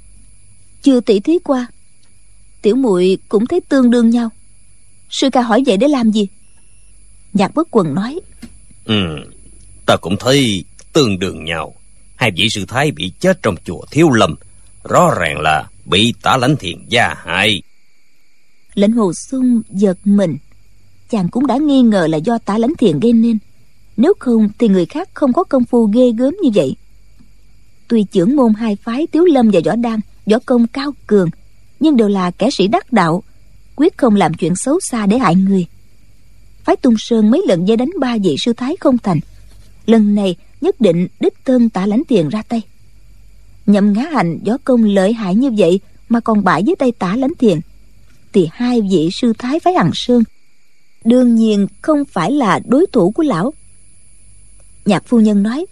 Speaker 2: Chưa tỉ thí qua, tiểu muội cũng thấy tương đương nhau. Sư ca hỏi vậy để làm gì? Nhạc Bất Quần nói:
Speaker 3: Ừ, ta cũng thấy tương đương nhau. Hai vị sư thái bị chết trong chùa Thiếu Lâm, rõ ràng là bị Tạ Lãnh Thiền gia hại.
Speaker 2: Lệnh Hồ Xuân giật mình. Chàng cũng đã nghi ngờ là do Tạ Lãnh Thiền gây nên, nếu không thì người khác không có công phu ghê gớm như vậy. Tuy trưởng môn hai phái Tiếu Lâm và Võ Đăng võ công cao cường, nhưng đều là kẻ sĩ đắc đạo, quyết không làm chuyện xấu xa để hại người. Phái Tung Sơn mấy lần dây đánh ba vị sư thái không thành, lần này nhất định đích thân Tạ Lãnh Thiền ra tay. Nhậm Ngã Hành võ công lợi hại như vậy mà còn bại với tay Tạ Lãnh Thiền, thì hai vị sư thái phái Hằng Sơn đương nhiên không phải là đối thủ của lão. Nhạc phu nhân nói: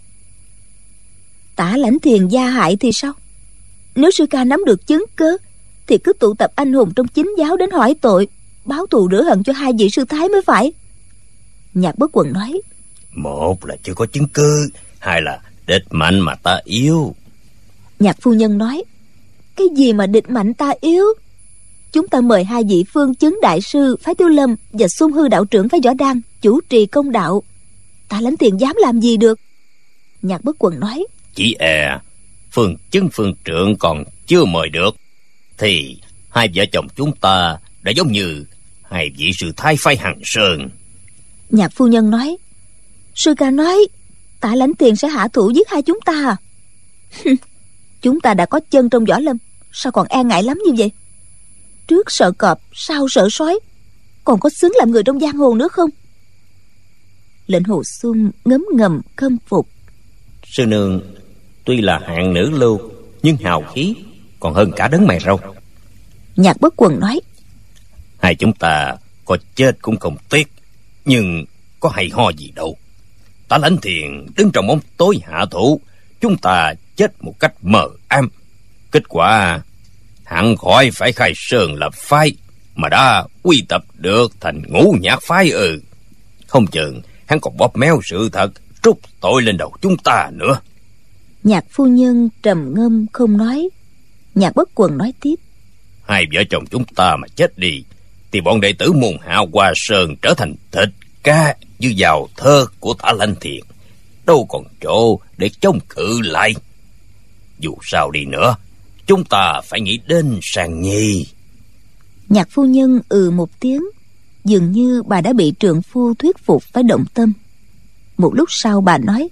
Speaker 2: Tạ Lãnh Thiền gia hại thì sao? Nếu sư ca nắm được chứng cớ thì cứ tụ tập anh hùng trong chính giáo đến hỏi tội, báo thù rửa hận cho hai vị sư thái mới phải. Nhạc Bất Quần nói:
Speaker 3: Một là chưa có chứng cứ, hai là địch mạnh mà ta yếu.
Speaker 2: Nhạc phu nhân nói: Cái gì mà địch mạnh ta yếu? Chúng ta mời hai vị phương chứng đại sư phái Tiếu Lâm và Xung Hư đạo trưởng phái Võ Đăng chủ trì công đạo, Tạ Lãnh Thiền dám làm gì được? Nhạc Bất Quần nói:
Speaker 3: Chỉ e phương chứng phương trượng còn chưa mời được, thì hai vợ chồng chúng ta đã giống như hai vị sư thái phái Hằng Sơn.
Speaker 2: Nhạc phu nhân nói: Sư ca nói Tạ Lãnh Thiền sẽ hạ thủ giết hai chúng ta à? Chúng ta đã có chân trong võ lâm, sao còn e ngại lắm như vậy? Trước sợ cọp, sau sợ sói. còn có xứng làm người trong giang hồ nữa không? Lệnh Hồ Xuân ngấm ngầm khâm phục.
Speaker 3: Sư nương tuy là hạng nữ lưu, nhưng hào khí còn hơn cả đấng mày râu.
Speaker 2: Nhạc Bất Quần nói:
Speaker 3: Hai chúng ta có chết cũng không tiếc, nhưng có hay ho gì đâu. Tả Lãnh Thiền đứng trong bóng tối hạ thủ, chúng ta chết một cách mờ ám. Kết quả hẳn khỏi phải khai sơn lập phái, mà đã quy tập được thành Ngũ Nhạc phái ư? Không chừng hắn còn bóp méo sự thật, trút tội lên đầu chúng ta nữa.
Speaker 2: Nhạc phu nhân trầm ngâm không nói. Nhạc Bất Quần nói tiếp:
Speaker 3: Hai vợ chồng chúng ta mà chết đi, thì bọn đệ tử môn hạ Hoa Sơn trở thành thịt cá như vào thơ của Tả Lãnh Thiền, đâu còn chỗ để chống cự lại. Dù sao đi nữa, chúng ta phải nghĩ đến Sàng Nhi.
Speaker 2: Nhạc phu nhân ừ một tiếng, dường như bà đã bị trượng phu thuyết phục phải động tâm. Một lúc sau bà nói: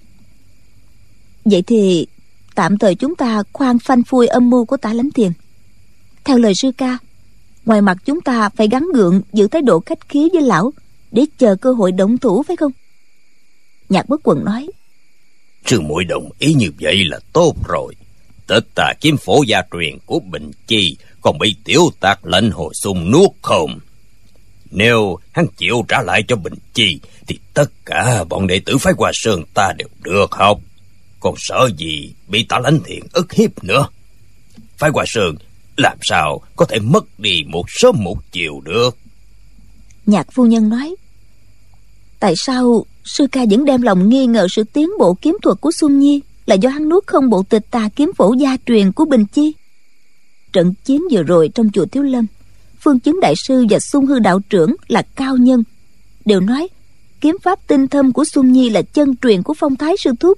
Speaker 2: Vậy thì tạm thời chúng ta khoan phanh phui âm mưu của Tả Lãnh Thiền. Theo lời sư ca, ngoài mặt chúng ta phải gắng gượng giữ thái độ khách khí với lão, để chờ cơ hội động thủ, phải không? Nhạc Bất Quần nói:
Speaker 3: Sư muội đồng ý như vậy là tốt rồi. Tịch Tà kiếm phổ gia truyền của Bình Chi còn bị tiểu tạc Lệnh Hồ Xuân nuốt không? Nếu hắn chịu trả lại cho Bình Chi, thì tất cả bọn đệ tử phái Hoa Sơn ta đều được học. Còn sợ gì bị Tả Lãnh Thiền ức hiếp nữa? Phái Hoa Sơn làm sao có thể mất đi một sớm một chiều được?
Speaker 2: Nhạc phu nhân nói: Tại sao sư ca vẫn đem lòng nghi ngờ sự tiến bộ kiếm thuật của Xuân Nhi là do hắn nuốt không bộ Tịch Tà kiếm phổ gia truyền của Bình Chi? Trận chiến vừa rồi trong chùa Thiếu Lâm, Phương Chứng đại sư và Xung Hư đạo trưởng là cao nhân, đều nói kiếm pháp tinh thâm của Xuân Nhi là chân truyền của Phong Thái sư thúc.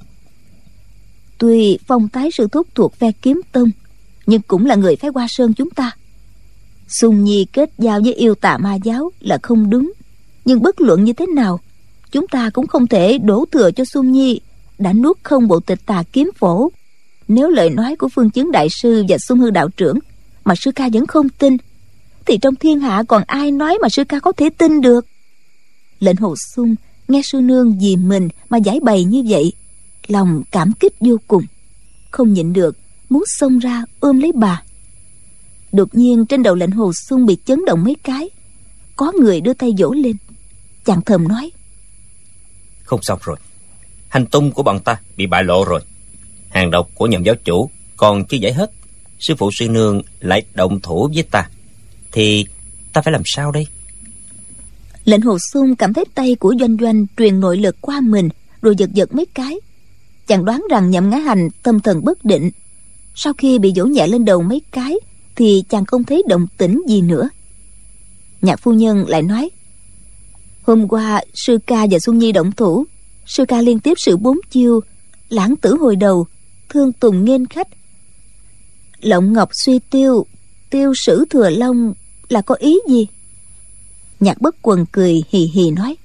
Speaker 2: Tuy Phong Thái sư thúc thuộc phe kiếm tông, nhưng cũng là người phái Hoa Sơn chúng ta. Xuân Nhi kết giao với yêu tà ma giáo là không đúng, nhưng bất luận như thế nào, chúng ta cũng không thể đổ thừa cho Xuân Nhi đã nuốt không bộ Tịch Tà kiếm phổ. Nếu lời nói của Phương Chứng đại sư và Xung Hư đạo trưởng mà sư ca vẫn không tin, thì trong thiên hạ còn ai nói mà sư ca có thể tin được? Lệnh Hồ Xuân nghe sư nương vì mình mà giải bày như vậy, lòng cảm kích vô cùng, không nhịn được muốn xông ra ôm lấy bà. Đột nhiên trên đầu Lệnh Hồ Xuân bị chấn động mấy cái, có người đưa tay vỗ lên. Chàng thầm nói:
Speaker 3: Không xong rồi, hành tung của bọn ta bị bại lộ rồi. Hàng độc của nhậm giáo chủ còn chưa giải hết, sư phụ sư nương lại động thủ với ta, thì ta phải làm sao đây?
Speaker 2: Lệnh Hồ Xuân cảm thấy tay của Doanh Doanh truyền nội lực qua mình, rồi giật giật mấy cái. Chàng đoán rằng Nhậm Ngã Hành tâm thần bất định. Sau khi bị vỗ nhẹ lên đầu mấy cái, thì chàng không thấy động tĩnh gì nữa. Nhạc phu nhân lại nói: Hôm qua sư ca và Xuân Nhi động thủ, sư ca liên tiếp sử bốn chiêu lãng tử hồi đầu, thương tùng nghênh khách, lộng ngọc suy tiêu, tiêu sử thừa long, là có ý gì? Nhạc Bất Quần cười hì hì nói: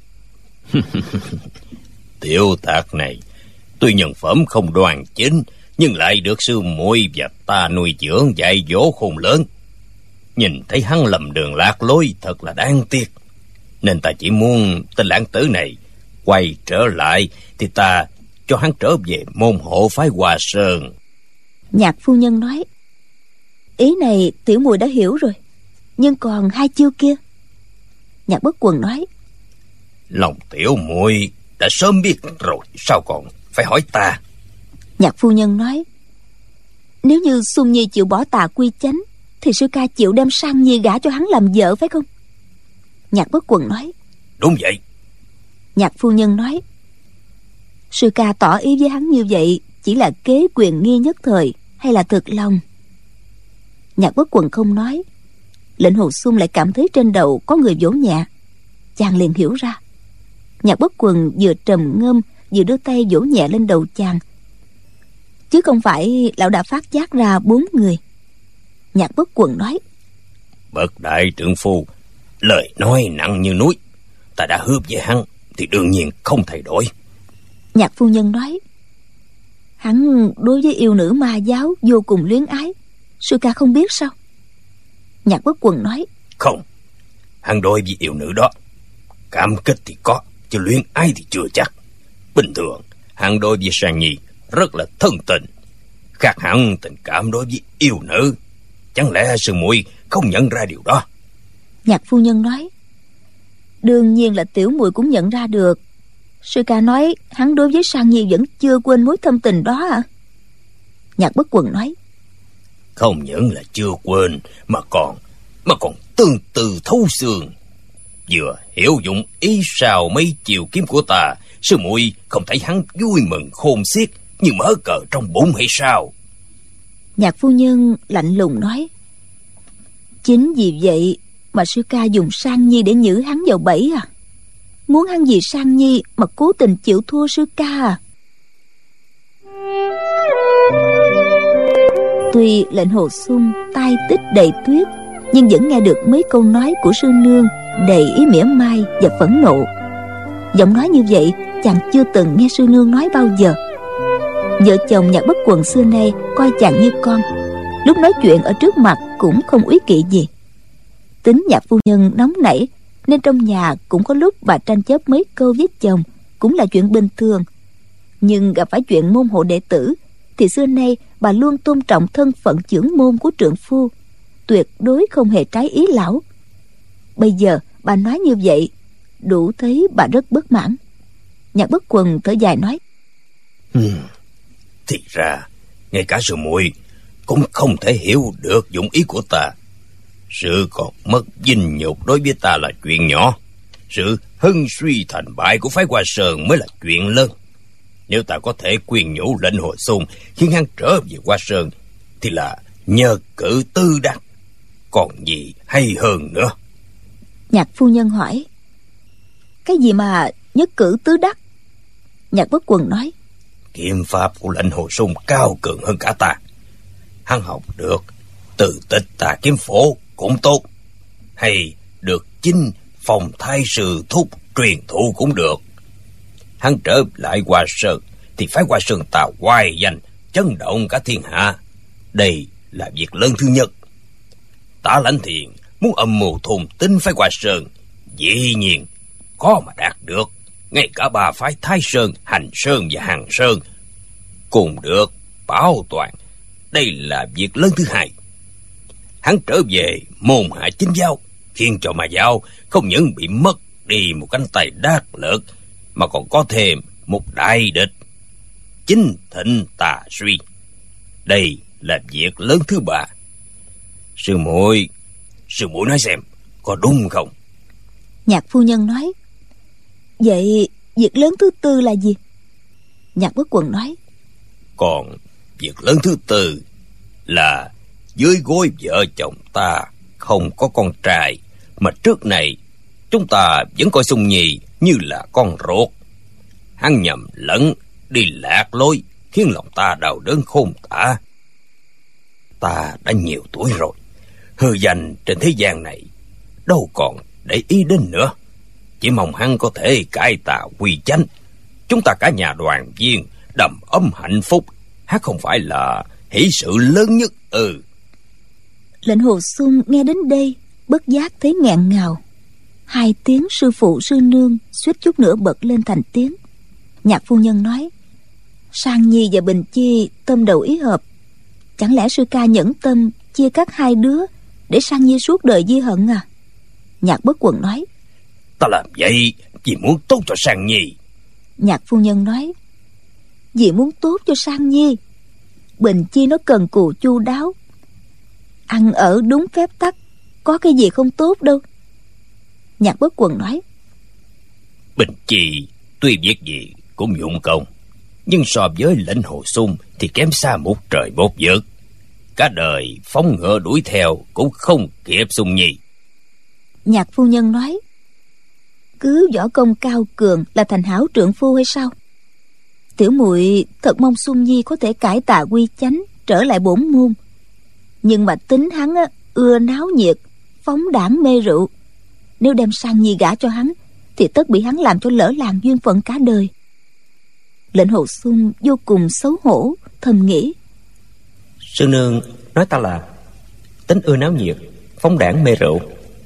Speaker 3: Tiểu Tạc này tuy nhân phẩm không đoan chính, nhưng lại được sư muội và ta nuôi dưỡng dạy dỗ khôn lớn. Nhìn thấy hắn lầm đường lạc lối thật là đáng tiếc, nên ta chỉ muốn tên lãng tử này quay trở lại, thì ta cho hắn trở về môn hộ phái Hoa Sơn.
Speaker 2: Nhạc phu nhân nói: Ý này tiểu muội đã hiểu rồi, nhưng còn hai chiêu kia? Nhạc Bất Quần nói:
Speaker 3: Lòng tiểu muội đã sớm biết rồi, sao còn phải hỏi ta?
Speaker 2: Nhạc phu nhân nói: Nếu như Xuân Nhi chịu bỏ tà quy chánh, thì sư ca chịu đem Sang Nhi gả cho hắn làm vợ, phải không? Nhạc Bất Quần nói:
Speaker 3: Đúng vậy.
Speaker 2: Nhạc phu nhân nói: Sư ca tỏ ý với hắn như vậy chỉ là kế quyền nghi nhất thời, hay là thực lòng? Nhạc Bất Quần không nói. Lệnh Hồ Xuân lại cảm thấy trên đầu có người vỗ nhẹ. Chàng liền hiểu ra. Nhạc Bất Quần vừa trầm ngâm vừa đưa tay vỗ nhẹ lên đầu chàng, chứ không phải lão đã phát giác ra bốn người. Nhạc Bất Quần nói:
Speaker 3: Bậc đại trượng phu lời nói nặng như núi, ta đã hứa với hắn thì đương nhiên không thay đổi.
Speaker 2: Nhạc phu nhân nói: Hắn đối với yêu nữ ma giáo vô cùng luyến ái, sư ca không biết sao? Nhạc Bất Quần nói:
Speaker 3: Không, hắn đối với yêu nữ đó cảm kích thì có, chứ luyến ái thì chưa chắc. Bình thường hắn đối với Sang Nhi rất là thân tình, khác hẳn tình cảm đối với yêu nữ. Chẳng lẽ sư muội không nhận ra điều đó?
Speaker 2: Nhạc phu nhân nói: Đương nhiên là tiểu muội cũng nhận ra được. Sư ca nói hắn đối với Sang Nhi vẫn chưa quên mối thâm tình đó à? Nhạc Bất Quần nói:
Speaker 3: Không những là chưa quên, mà còn Mà còn tương tư thấu xương. Vừa hiểu dụng ý sao mấy chiều kiếm của ta, sư muội không thấy hắn vui mừng khôn xiết như mở cờ trong bụng hay sao?
Speaker 2: Nhạc phu nhân lạnh lùng nói: Chính vì vậy mà sư ca dùng Sang Nhi để nhử hắn vào bẫy à? Muốn hắn vì Sang Nhi mà cố tình chịu thua sư ca à? Tuy lệnh Hồ Xung tai tích đầy tuyết, nhưng vẫn nghe được mấy câu nói của sư nương đầy ý mỉa mai và phẫn nộ. Giọng nói như vậy chàng chưa từng nghe sư nương nói bao giờ. Vợ chồng Nhạc Bất Quần xưa nay coi chàng như con, lúc nói chuyện ở trước mặt cũng không úy kỵ gì. Tính Nhạc phu nhân nóng nảy, nên trong nhà cũng có lúc bà tranh chấp mấy câu với chồng, cũng là chuyện bình thường. Nhưng gặp phải chuyện môn hộ đệ tử thì xưa nay bà luôn tôn trọng thân phận trưởng môn của trượng phu, tuyệt đối không hề trái ý lão. Bây giờ bà nói như vậy, đủ thấy bà rất bất mãn. Nhạc Bất Quần thở dài nói:
Speaker 3: hmm, Thì ra ngay cả sư muội cũng không thể hiểu được dụng ý của ta. Sự còn mất vinh nhục đối với ta là chuyện nhỏ, sự hưng suy thành bại của phái Hoa Sơn mới là chuyện lớn. Nếu ta có thể khuyên nhủ lệnh Hồ Xung khiến hắn trở về Hoa Sơn, thì là nhờ cử tư đắc, còn gì hay hơn nữa.
Speaker 2: Nhạc phu nhân hỏi: Cái gì mà nhất cử tứ đắc? Nhạc Bất Quần nói:
Speaker 3: Kiếm pháp của lệnh Hồ Xung cao cường hơn cả ta. Hắn học được từ Tịch Tà Kiếm Phổ cũng tốt, hay được chính Phòng Thái Sư Thúc truyền thụ cũng được. Hắn trở lại Hoa Sơn thì phái Hoa Sơn ta oai danh chấn động cả thiên hạ. Đây là việc lớn thứ nhất. Tả Lãnh Thiền muốn âm mưu thôn tính phái Hoa Sơn, dĩ nhiên có mà đạt được. Ngay cả ba phái Thái Sơn, Hành Sơn và Hằng Sơn cùng được bảo toàn. Đây là việc lớn thứ hai. Hắn trở về môn hạ chính giáo, khiến cho mà giáo không những bị mất đi một cánh tay đắc lực, mà còn có thêm một đại địch, chính Thịnh Tà Suy. Đây là việc lớn thứ ba. Sư muội, sư muội nói xem có đúng không?
Speaker 2: Nhạc phu nhân nói: Vậy việc lớn thứ tư là gì? Nhạc Bất Quần nói:
Speaker 3: Còn việc lớn thứ tư là dưới gối vợ chồng ta không có con trai, mà trước này chúng ta vẫn coi Xung Nhi như là con ruột. Hắn nhầm lẫn đi lạc lối, khiến lòng ta đau đớn khôn tả. Ta đã nhiều tuổi rồi, hư danh trên thế gian này đâu còn để ý đến nữa. Chỉ mong hắn có thể cải tà quy chánh, chúng ta cả nhà đoàn viên đầm ấm hạnh phúc, hắn không phải là hỷ sự lớn nhất ừ.
Speaker 2: Lệnh Hồ Xung nghe đến đây bất giác thấy nghẹn ngào. Hai tiếng sư phụ sư nương suýt chút nữa bật lên thành tiếng. Nhạc phu nhân nói: Sang Nhi và Bình Chi tâm đầu ý hợp, chẳng lẽ sư ca nhẫn tâm chia cắt hai đứa để Sang Nhi suốt đời ghi hận à? Nhạc Bất Quần nói:
Speaker 3: Ta làm vậy vì muốn tốt cho Sang Nhi.
Speaker 2: Nhạc phu nhân nói: Vì muốn tốt cho Sang Nhi, Bình Chi nó cần cù chu đáo, ăn ở đúng phép tắc, có cái gì không tốt đâu. Nhạc Bất Quần nói:
Speaker 3: Bình Chi tuy việc gì cũng dụng công, nhưng so với lệnh Hồ Xung thì kém xa một trời một vực. Cả đời phóng ngựa đuổi theo cũng không kịp Xung Nhi.
Speaker 2: Nhạc phu nhân nói: Cứ võ công cao cường là thành hảo trượng phu hay sao? Tiểu muội thật mong Xung Nhi có thể cải tà quy chánh, trở lại bổn môn. Nhưng mà tính hắn á, ưa náo nhiệt, phóng đãng mê rượu. Nếu đem Sang Nhi gả cho hắn thì tất bị hắn làm cho lỡ làng duyên phận cả đời. Lệnh Hồ Xung vô cùng xấu hổ, thầm nghĩ:
Speaker 4: Sư nương nói ta là tính ưa náo nhiệt, phóng đãng mê rượu.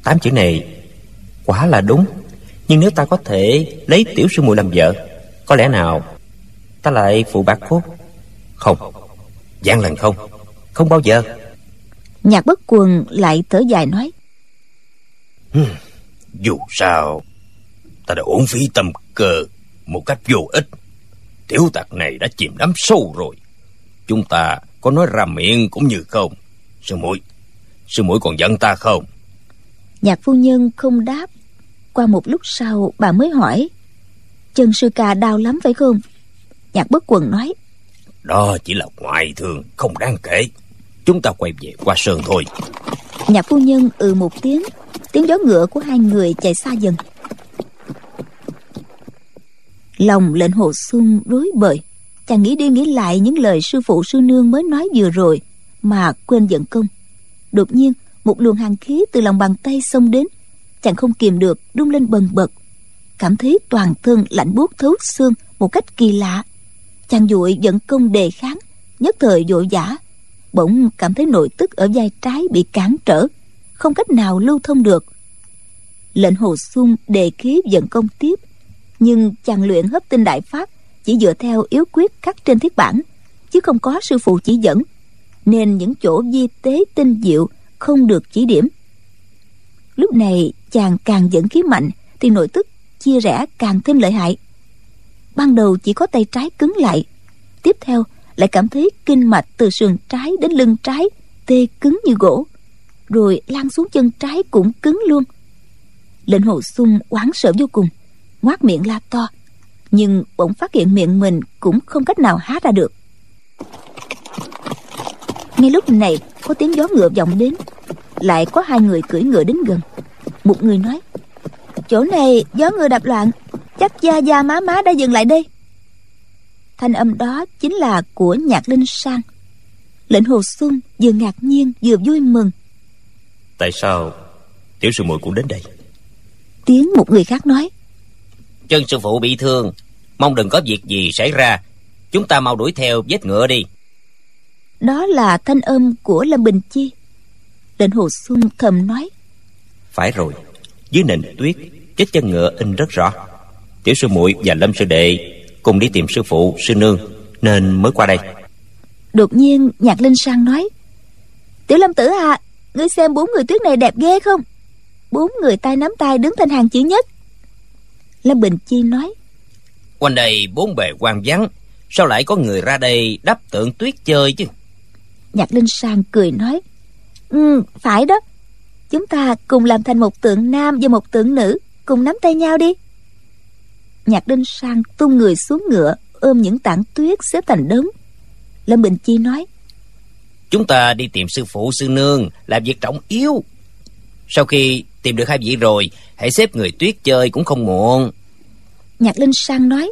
Speaker 3: Tám chữ này quả là đúng. Nhưng nếu ta có thể lấy tiểu sư muội làm vợ, có lẽ nào ta lại phụ bạc cốt? Không, vạn lần không. Không bao giờ.
Speaker 2: Nhạc Bất Quần lại thở dài nói:
Speaker 3: hmm, Dù sao ta đã uổng phí tâm cơ một cách vô ích. Tiểu tặc này đã chìm đắm sâu rồi. Chúng ta có nói ra miệng cũng như không. Sư muội, sư muội còn giận ta không?
Speaker 2: Nhạc phu nhân không đáp. Qua một lúc sau bà mới hỏi: Chân sư ca đau lắm phải không? Nhạc Bất Quần nói:
Speaker 3: Đó chỉ là ngoại thương, không đáng kể. Chúng ta quay về Hoa Sơn thôi.
Speaker 2: Nhạc phu nhân ừ một tiếng. Tiếng gió ngựa của hai người chạy xa dần. Lòng Lệnh Hồ Xuân rối bời. Chàng nghĩ đi nghĩ lại những lời sư phụ sư nương mới nói vừa rồi mà quên giận công. Đột nhiên một luồng hàn khí từ lòng bàn tay xông đến. Chàng không kìm được rung lên bần bật, cảm thấy toàn thân lạnh buốt thấu xương một cách kỳ lạ. Chàng vội giận công đề kháng, nhất thời vội vã, bỗng cảm thấy nội tức ở vai trái bị cản trở, không cách nào lưu thông được. Lệnh Hồ Xuân đề khí giận công tiếp, nhưng chàng luyện hấp tinh đại pháp chỉ dựa theo yếu quyết khắc trên thiết bản, chứ không có sư phụ chỉ dẫn, nên những chỗ vi tế tinh diệu không được chỉ điểm. Lúc này chàng càng dẫn khí mạnh thì nội tức chia rẽ càng thêm lợi hại. Ban đầu chỉ có tay trái cứng lại, tiếp theo lại cảm thấy kinh mạch từ sườn trái đến lưng trái tê cứng như gỗ, rồi lan xuống chân trái cũng cứng luôn. Lệnh Hồ Xuân hoảng sợ vô cùng, ngoác miệng la to, nhưng bỗng phát hiện miệng mình cũng không cách nào há ra được. Ngay lúc này có tiếng gió ngựa vọng đến. Lại có hai người cưỡi ngựa đến gần. Một người nói: Chỗ này gió ngựa đạp loạn, chắc gia gia má má đã dừng lại đây. Thanh âm đó chính là của Nhạc Linh Sang. Lệnh Hồ Xuân vừa ngạc nhiên vừa vui mừng.
Speaker 3: Tại sao tiểu sư muội cũng đến đây?
Speaker 2: Tiếng một người khác nói:
Speaker 3: Chân sư phụ bị thương, mong đừng có việc gì xảy ra. Chúng ta mau đuổi theo vết ngựa đi.
Speaker 2: Đó là thanh âm của Lâm Bình Chi. Lệnh Hồ Xuân thầm nói:
Speaker 3: Phải rồi, dưới nền tuyết vết chân ngựa in rất rõ. Tiểu sư muội và Lâm sư đệ cùng đi tìm sư phụ sư nương nên mới qua đây.
Speaker 2: Đột nhiên Nhạc Linh Sang nói: Tiểu Lâm tử à, ngươi xem bốn người tuyết này đẹp ghê không? Bốn người tay nắm tay đứng thành hàng chữ nhất. Lâm Bình Chi nói:
Speaker 3: Quanh đây bốn bề hoang vắng, sao lại có người ra đây đắp tượng tuyết chơi chứ?
Speaker 2: Nhạc Linh Sang cười nói: Ừ, phải đó. Chúng ta cùng làm thành một tượng nam và một tượng nữ, cùng nắm tay nhau đi. Nhạc Linh Sang tung người xuống ngựa, ôm những tảng tuyết xếp thành đống. Lâm Bình Chi nói:
Speaker 3: Chúng ta đi tìm sư phụ sư nương là việc trọng yếu. Sau khi tìm được hai vị rồi, hãy xếp người tuyết chơi cũng không muộn.
Speaker 2: Nhạc Linh Sang nói: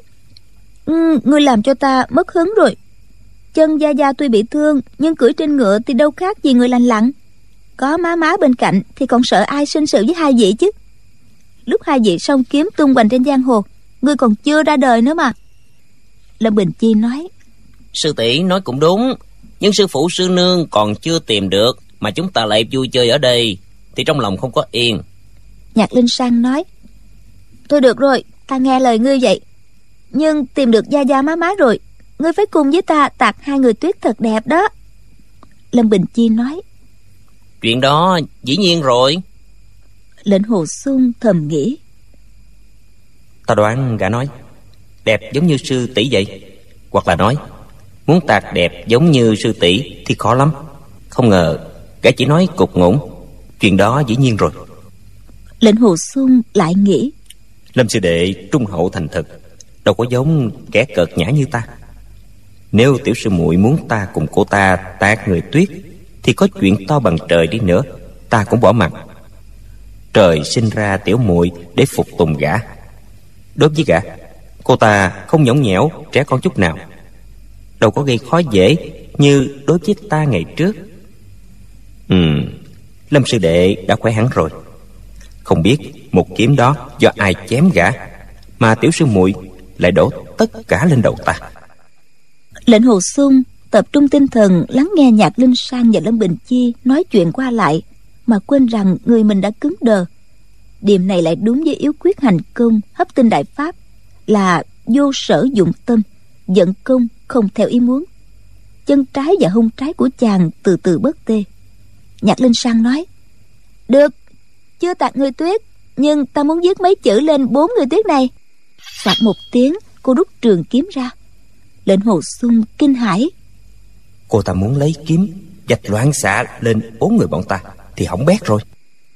Speaker 2: Ừ, ngươi làm cho ta mất hứng rồi. Chân gia gia tuy bị thương, nhưng cưỡi trên ngựa thì đâu khác gì người lành lặn. Có má má bên cạnh thì còn sợ ai sinh sự với hai vị chứ. Lúc hai vị song kiếm tung hoành trên giang hồ, ngươi còn chưa ra đời nữa mà. Lâm Bình Chi nói:
Speaker 3: Sư tỷ nói cũng đúng, nhưng sư phụ sư nương còn chưa tìm được mà chúng ta lại vui chơi ở đây thì trong lòng không có yên.
Speaker 2: Nhạc Linh Sang nói: Thôi được rồi, ta nghe lời ngươi vậy. Nhưng tìm được gia gia má má rồi, ngươi phải cùng với ta tạc hai người tuyết thật đẹp đó. Lâm Bình Chi nói:
Speaker 3: Chuyện đó dĩ nhiên rồi.
Speaker 2: Lệnh Hồ Xuân thầm nghĩ:
Speaker 3: Ta đoán gã nói đẹp giống như sư tỷ vậy, hoặc là nói muốn tạc đẹp giống như sư tỷ thì khó lắm. Không ngờ gã chỉ nói cục ngủng. Chuyện đó dĩ nhiên rồi.
Speaker 2: Lệnh Hồ Xuân lại nghĩ:
Speaker 3: Lâm sư đệ trung hậu thành thực, đâu có giống kẻ cợt nhã như ta. Nếu tiểu sư muội muốn ta cùng cô ta tạc người tuyết thì có chuyện to bằng trời đi nữa ta cũng bỏ mặt. Trời sinh ra tiểu muội để phục tùng gã. Đối với gã, cô ta không nhõng nhẽo trẻ con chút nào, đâu có gây khó dễ như đối với ta ngày trước. Ừ, Lâm sư đệ đã khỏe hẳn rồi. Không biết một kiếm đó do ai chém gã mà tiểu sư muội lại đổ tất cả lên đầu ta.
Speaker 2: Lệnh Hồ Xuân tập trung tinh thần lắng nghe Nhạc Linh Sang và Lâm Bình Chi nói chuyện qua lại, mà quên rằng người mình đã cứng đờ. Điểm này lại đúng với yếu quyết hành công hấp tinh đại pháp là vô sở dụng tâm, vận công không theo ý muốn. Chân trái và hông trái của chàng từ từ bớt tê. Nhạc Linh Sang nói: Được, chưa tạt người tuyết, nhưng ta muốn viết mấy chữ lên bốn người tuyết này. Soạt một tiếng, cô rút trường kiếm ra. Lệnh Hồ Xuân kinh hãi.
Speaker 3: Cô ta muốn lấy kiếm vạch loạn xạ lên bốn người bọn ta thì hỏng bét rồi.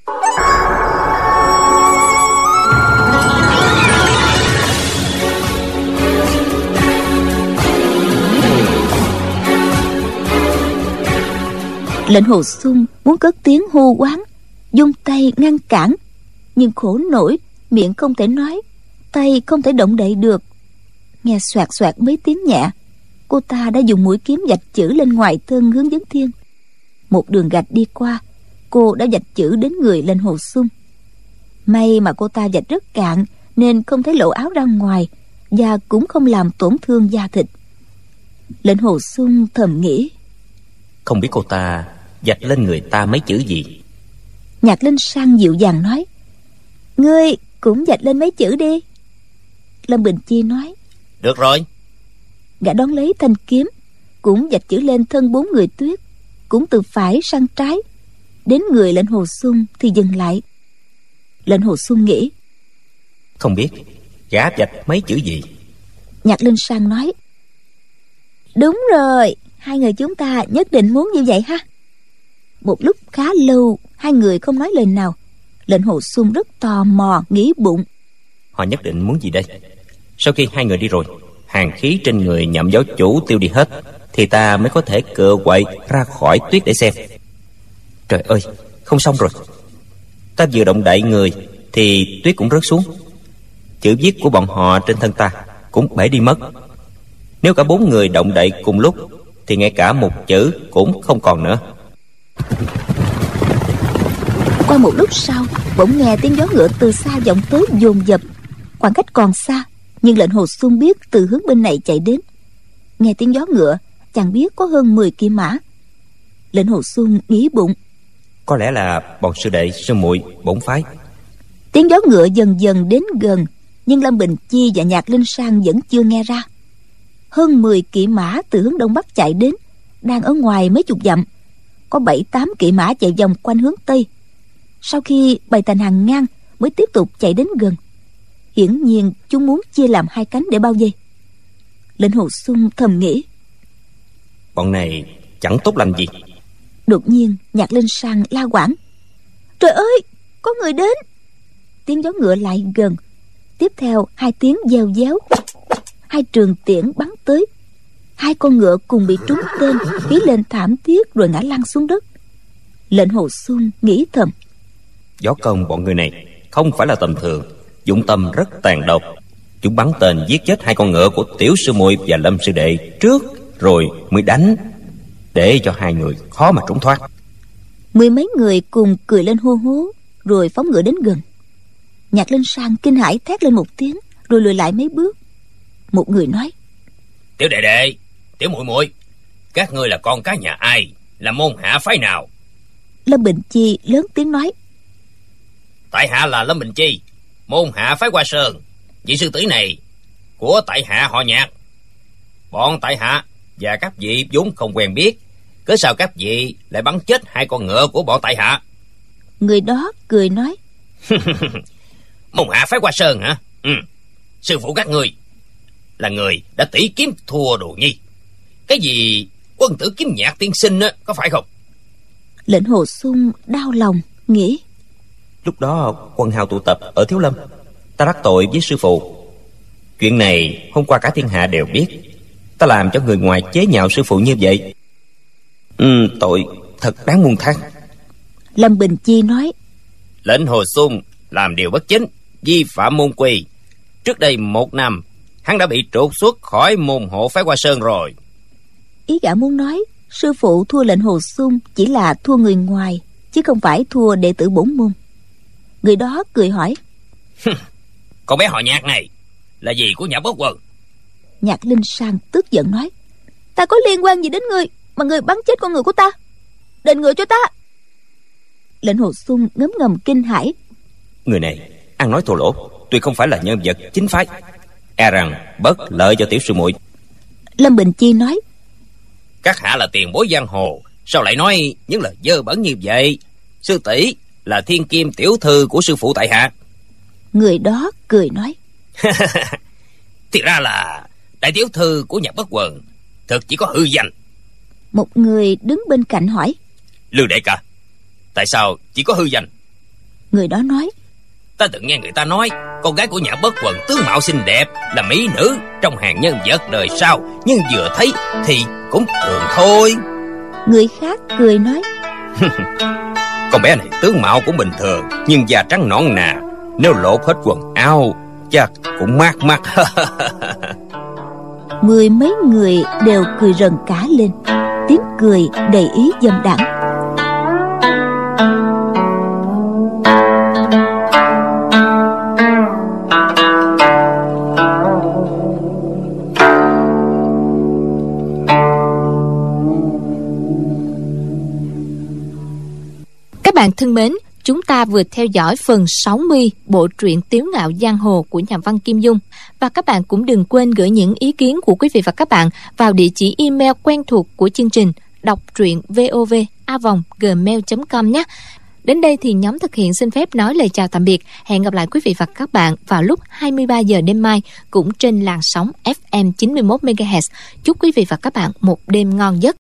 Speaker 2: Lệnh Hồ Xuân muốn cất tiếng hô quán, dung tay ngăn cản, nhưng khổ nổi, miệng không thể nói, tay không thể động đậy được. Nghe xoạt xoạt mấy tiếng nhẹ, cô ta đã dùng mũi kiếm vạch chữ lên ngoài thân Hướng Vấn Thiên. Một đường gạch đi qua, cô đã vạch chữ đến người Lệnh Hồ Xuân. May mà cô ta vạch rất cạn nên không thấy lộ áo ra ngoài, và cũng không làm tổn thương da thịt. Lệnh Hồ Xuân thầm nghĩ:
Speaker 3: Không biết cô ta vạch lên người ta mấy chữ gì.
Speaker 2: Nhạc Linh Sang dịu dàng nói: Ngươi cũng vạch lên mấy chữ đi. Lâm Bình Chi nói:
Speaker 3: Được rồi.
Speaker 2: Gã đón lấy thanh kiếm, cũng vạch chữ lên thân bốn người tuyết, cũng từ phải sang trái. Đến người Lệnh Hồ Xuân thì dừng lại. Lệnh Hồ Xuân nghĩ:
Speaker 3: Không biết gã vạch mấy chữ gì.
Speaker 2: Nhạc Linh Sang nói: Đúng rồi, hai người chúng ta nhất định muốn như vậy ha. Một lúc khá lâu, hai người không nói lời nào. Lệnh Hồ Xuân rất tò mò, nghĩ bụng:
Speaker 3: Họ nhất định muốn gì đây? Sau khi hai người đi rồi, hàn khí trên người Nhậm giáo chủ tiêu đi hết, thì ta mới có thể cựa quậy ra khỏi tuyết để xem. Trời ơi, không xong rồi. Ta vừa động đậy người thì tuyết cũng rớt xuống. Chữ viết của bọn họ trên thân ta cũng bể đi mất. Nếu cả bốn người động đậy cùng lúc thì ngay cả một chữ cũng không còn nữa.
Speaker 2: Qua một lúc sau, bỗng nghe tiếng gió ngựa từ xa vọng tới dồn dập. Khoảng cách còn xa, nhưng Lệnh Hồ Xuân biết từ hướng bên này chạy đến. Nghe tiếng gió ngựa, chàng biết có hơn mười kỵ mã. Lệnh Hồ Xuân nghĩ bụng:
Speaker 3: Có lẽ là bọn sư đệ sư muội bổn phái.
Speaker 2: Tiếng gió ngựa dần dần đến gần, nhưng Lâm Bình Chi và Nhạc Linh Sang vẫn chưa nghe ra. Hơn mười kỵ mã từ hướng đông bắc chạy đến, đang ở ngoài mấy chục dặm. Có bảy tám kỵ mã chạy vòng quanh hướng tây. Sau khi bày thành hàng ngang mới tiếp tục chạy đến gần. Hiển nhiên chúng muốn chia làm hai cánh để bao vây. Lệnh Hồ Xuân thầm nghĩ:
Speaker 3: Bọn này chẳng tốt lành gì.
Speaker 2: Đột nhiên Nhạc Linh Sang la quảng: Trời ơi, có người đến! Tiếng gió ngựa lại gần. Tiếp theo hai tiếng gieo déo. Hai trường tiễn bắn tới. Hai con ngựa cùng bị trúng tên, phí lên thảm thiết rồi ngã lăn xuống đất. Lệnh Hồ Xuân nghĩ thầm:
Speaker 3: Võ công bọn người này không phải là tầm thường, dụng tâm rất tàn độc. Chúng bắn tên giết chết hai con ngựa của tiểu sư muội và Lâm sư đệ trước, rồi mới đánh, để cho hai người khó mà trốn thoát.
Speaker 2: Mười mấy người cùng cười lên hô hố, rồi phóng ngựa đến gần. Nhạc Linh Sang kinh hãi thét lên một tiếng, rồi lùi lại mấy bước. Một người nói:
Speaker 4: Tiểu đệ đệ, tiểu muội muội, các ngươi là con cái nhà ai, là môn hạ phái nào?
Speaker 2: Lâm Bình Chi lớn tiếng nói:
Speaker 4: Tại hạ là Lâm Bình Chi, môn hạ phái Hoa Sơn. Vị sư tỷ này của tại hạ họ Nhạc. Bọn tại hạ và các vị vốn không quen biết, cớ sao các vị lại bắn chết hai con ngựa của bọn tại hạ?
Speaker 2: Người đó cười nói:
Speaker 4: Môn hạ phái Hoa Sơn hả? Ừ. Sư phụ các ngươi là người đã tỷ kiếm thua Đồ Nhi. Cái gì quân tử kiếm Nhạc tiên sinh á, có phải không?
Speaker 2: Lệnh Hồ Xuân đau lòng nghĩ:
Speaker 3: Lúc đó quân hào tụ tập ở Thiếu Lâm, ta đắc tội với sư phụ. Chuyện này hôm qua cả thiên hạ đều biết. Ta làm cho người ngoài chế nhạo sư phụ như vậy, ừ, tội thật đáng muôn than.
Speaker 2: Lâm Bình Chi nói:
Speaker 4: Lệnh Hồ Xuân làm điều bất chính, vi phạm môn quy. Trước đây một năm, hắn đã bị trục xuất khỏi môn hộ phái Hoa Sơn rồi.
Speaker 2: Ý gã muốn nói sư phụ thua Lệnh Hồ Xuân chỉ là thua người ngoài, chứ không phải thua đệ tử bổn môn. Người đó cười hỏi:
Speaker 4: Con bé họ Nhạc này là gì của Nhạc Bất Quân?
Speaker 2: Nhạc Linh Sang tức giận nói: Ta có liên quan gì đến ngươi mà ngươi bắn chết con người của ta? Đền ngựa cho ta. Lệnh Hồ Xung ngấm ngầm kinh hãi.
Speaker 3: Người này ăn nói thô lỗ, tuy không phải là nhân vật chính phái, e rằng bất lợi cho tiểu sư muội.
Speaker 2: Lâm Bình Chi nói:
Speaker 4: Các hạ là tiền bối giang hồ, sao lại nói những lời dơ bẩn như vậy? Sư tỷ là thiên kim tiểu thư của sư phụ tại hạ.
Speaker 2: Người đó cười nói:
Speaker 4: Thì ra là đại tiểu thư của Nhạc Bất Quần, thật chỉ có hư danh.
Speaker 2: Một người đứng bên cạnh hỏi:
Speaker 4: Lưu đại ca, tại sao chỉ có hư danh?
Speaker 2: Người đó nói:
Speaker 4: Ta từng nghe người ta nói con gái của Nhạc Bất Quần tướng mạo xinh đẹp, là mỹ nữ trong hàng nhân vật đời sau, nhưng vừa thấy thì cũng thường thôi.
Speaker 2: Người khác cười nói:
Speaker 3: Con bé này tướng mạo cũng bình thường, nhưng da trắng nõn nà, nếu lột hết quần áo chắc cũng mát mắt.
Speaker 2: Mười mấy người đều cười rần cả lên, tiếng cười đầy ý dâm đãng.
Speaker 1: Các bạn thân mến, chúng ta vừa theo dõi phần sáu mươi bộ truyện Tiếu Ngạo Giang Hồ của nhà văn Kim Dung. Và các bạn cũng đừng quên gửi những ý kiến của quý vị và các bạn vào địa chỉ email quen thuộc của chương trình đọc truyện vov a vòng gmail chấm com nhé. Đến đây thì nhóm thực hiện xin phép nói lời chào tạm biệt. Hẹn gặp lại quý vị và các bạn vào lúc hai mươi ba giờ đêm mai cũng trên làn sóng ép em chín mươi mốt mê ga héc. Chúc quý vị và các bạn một đêm ngon giấc.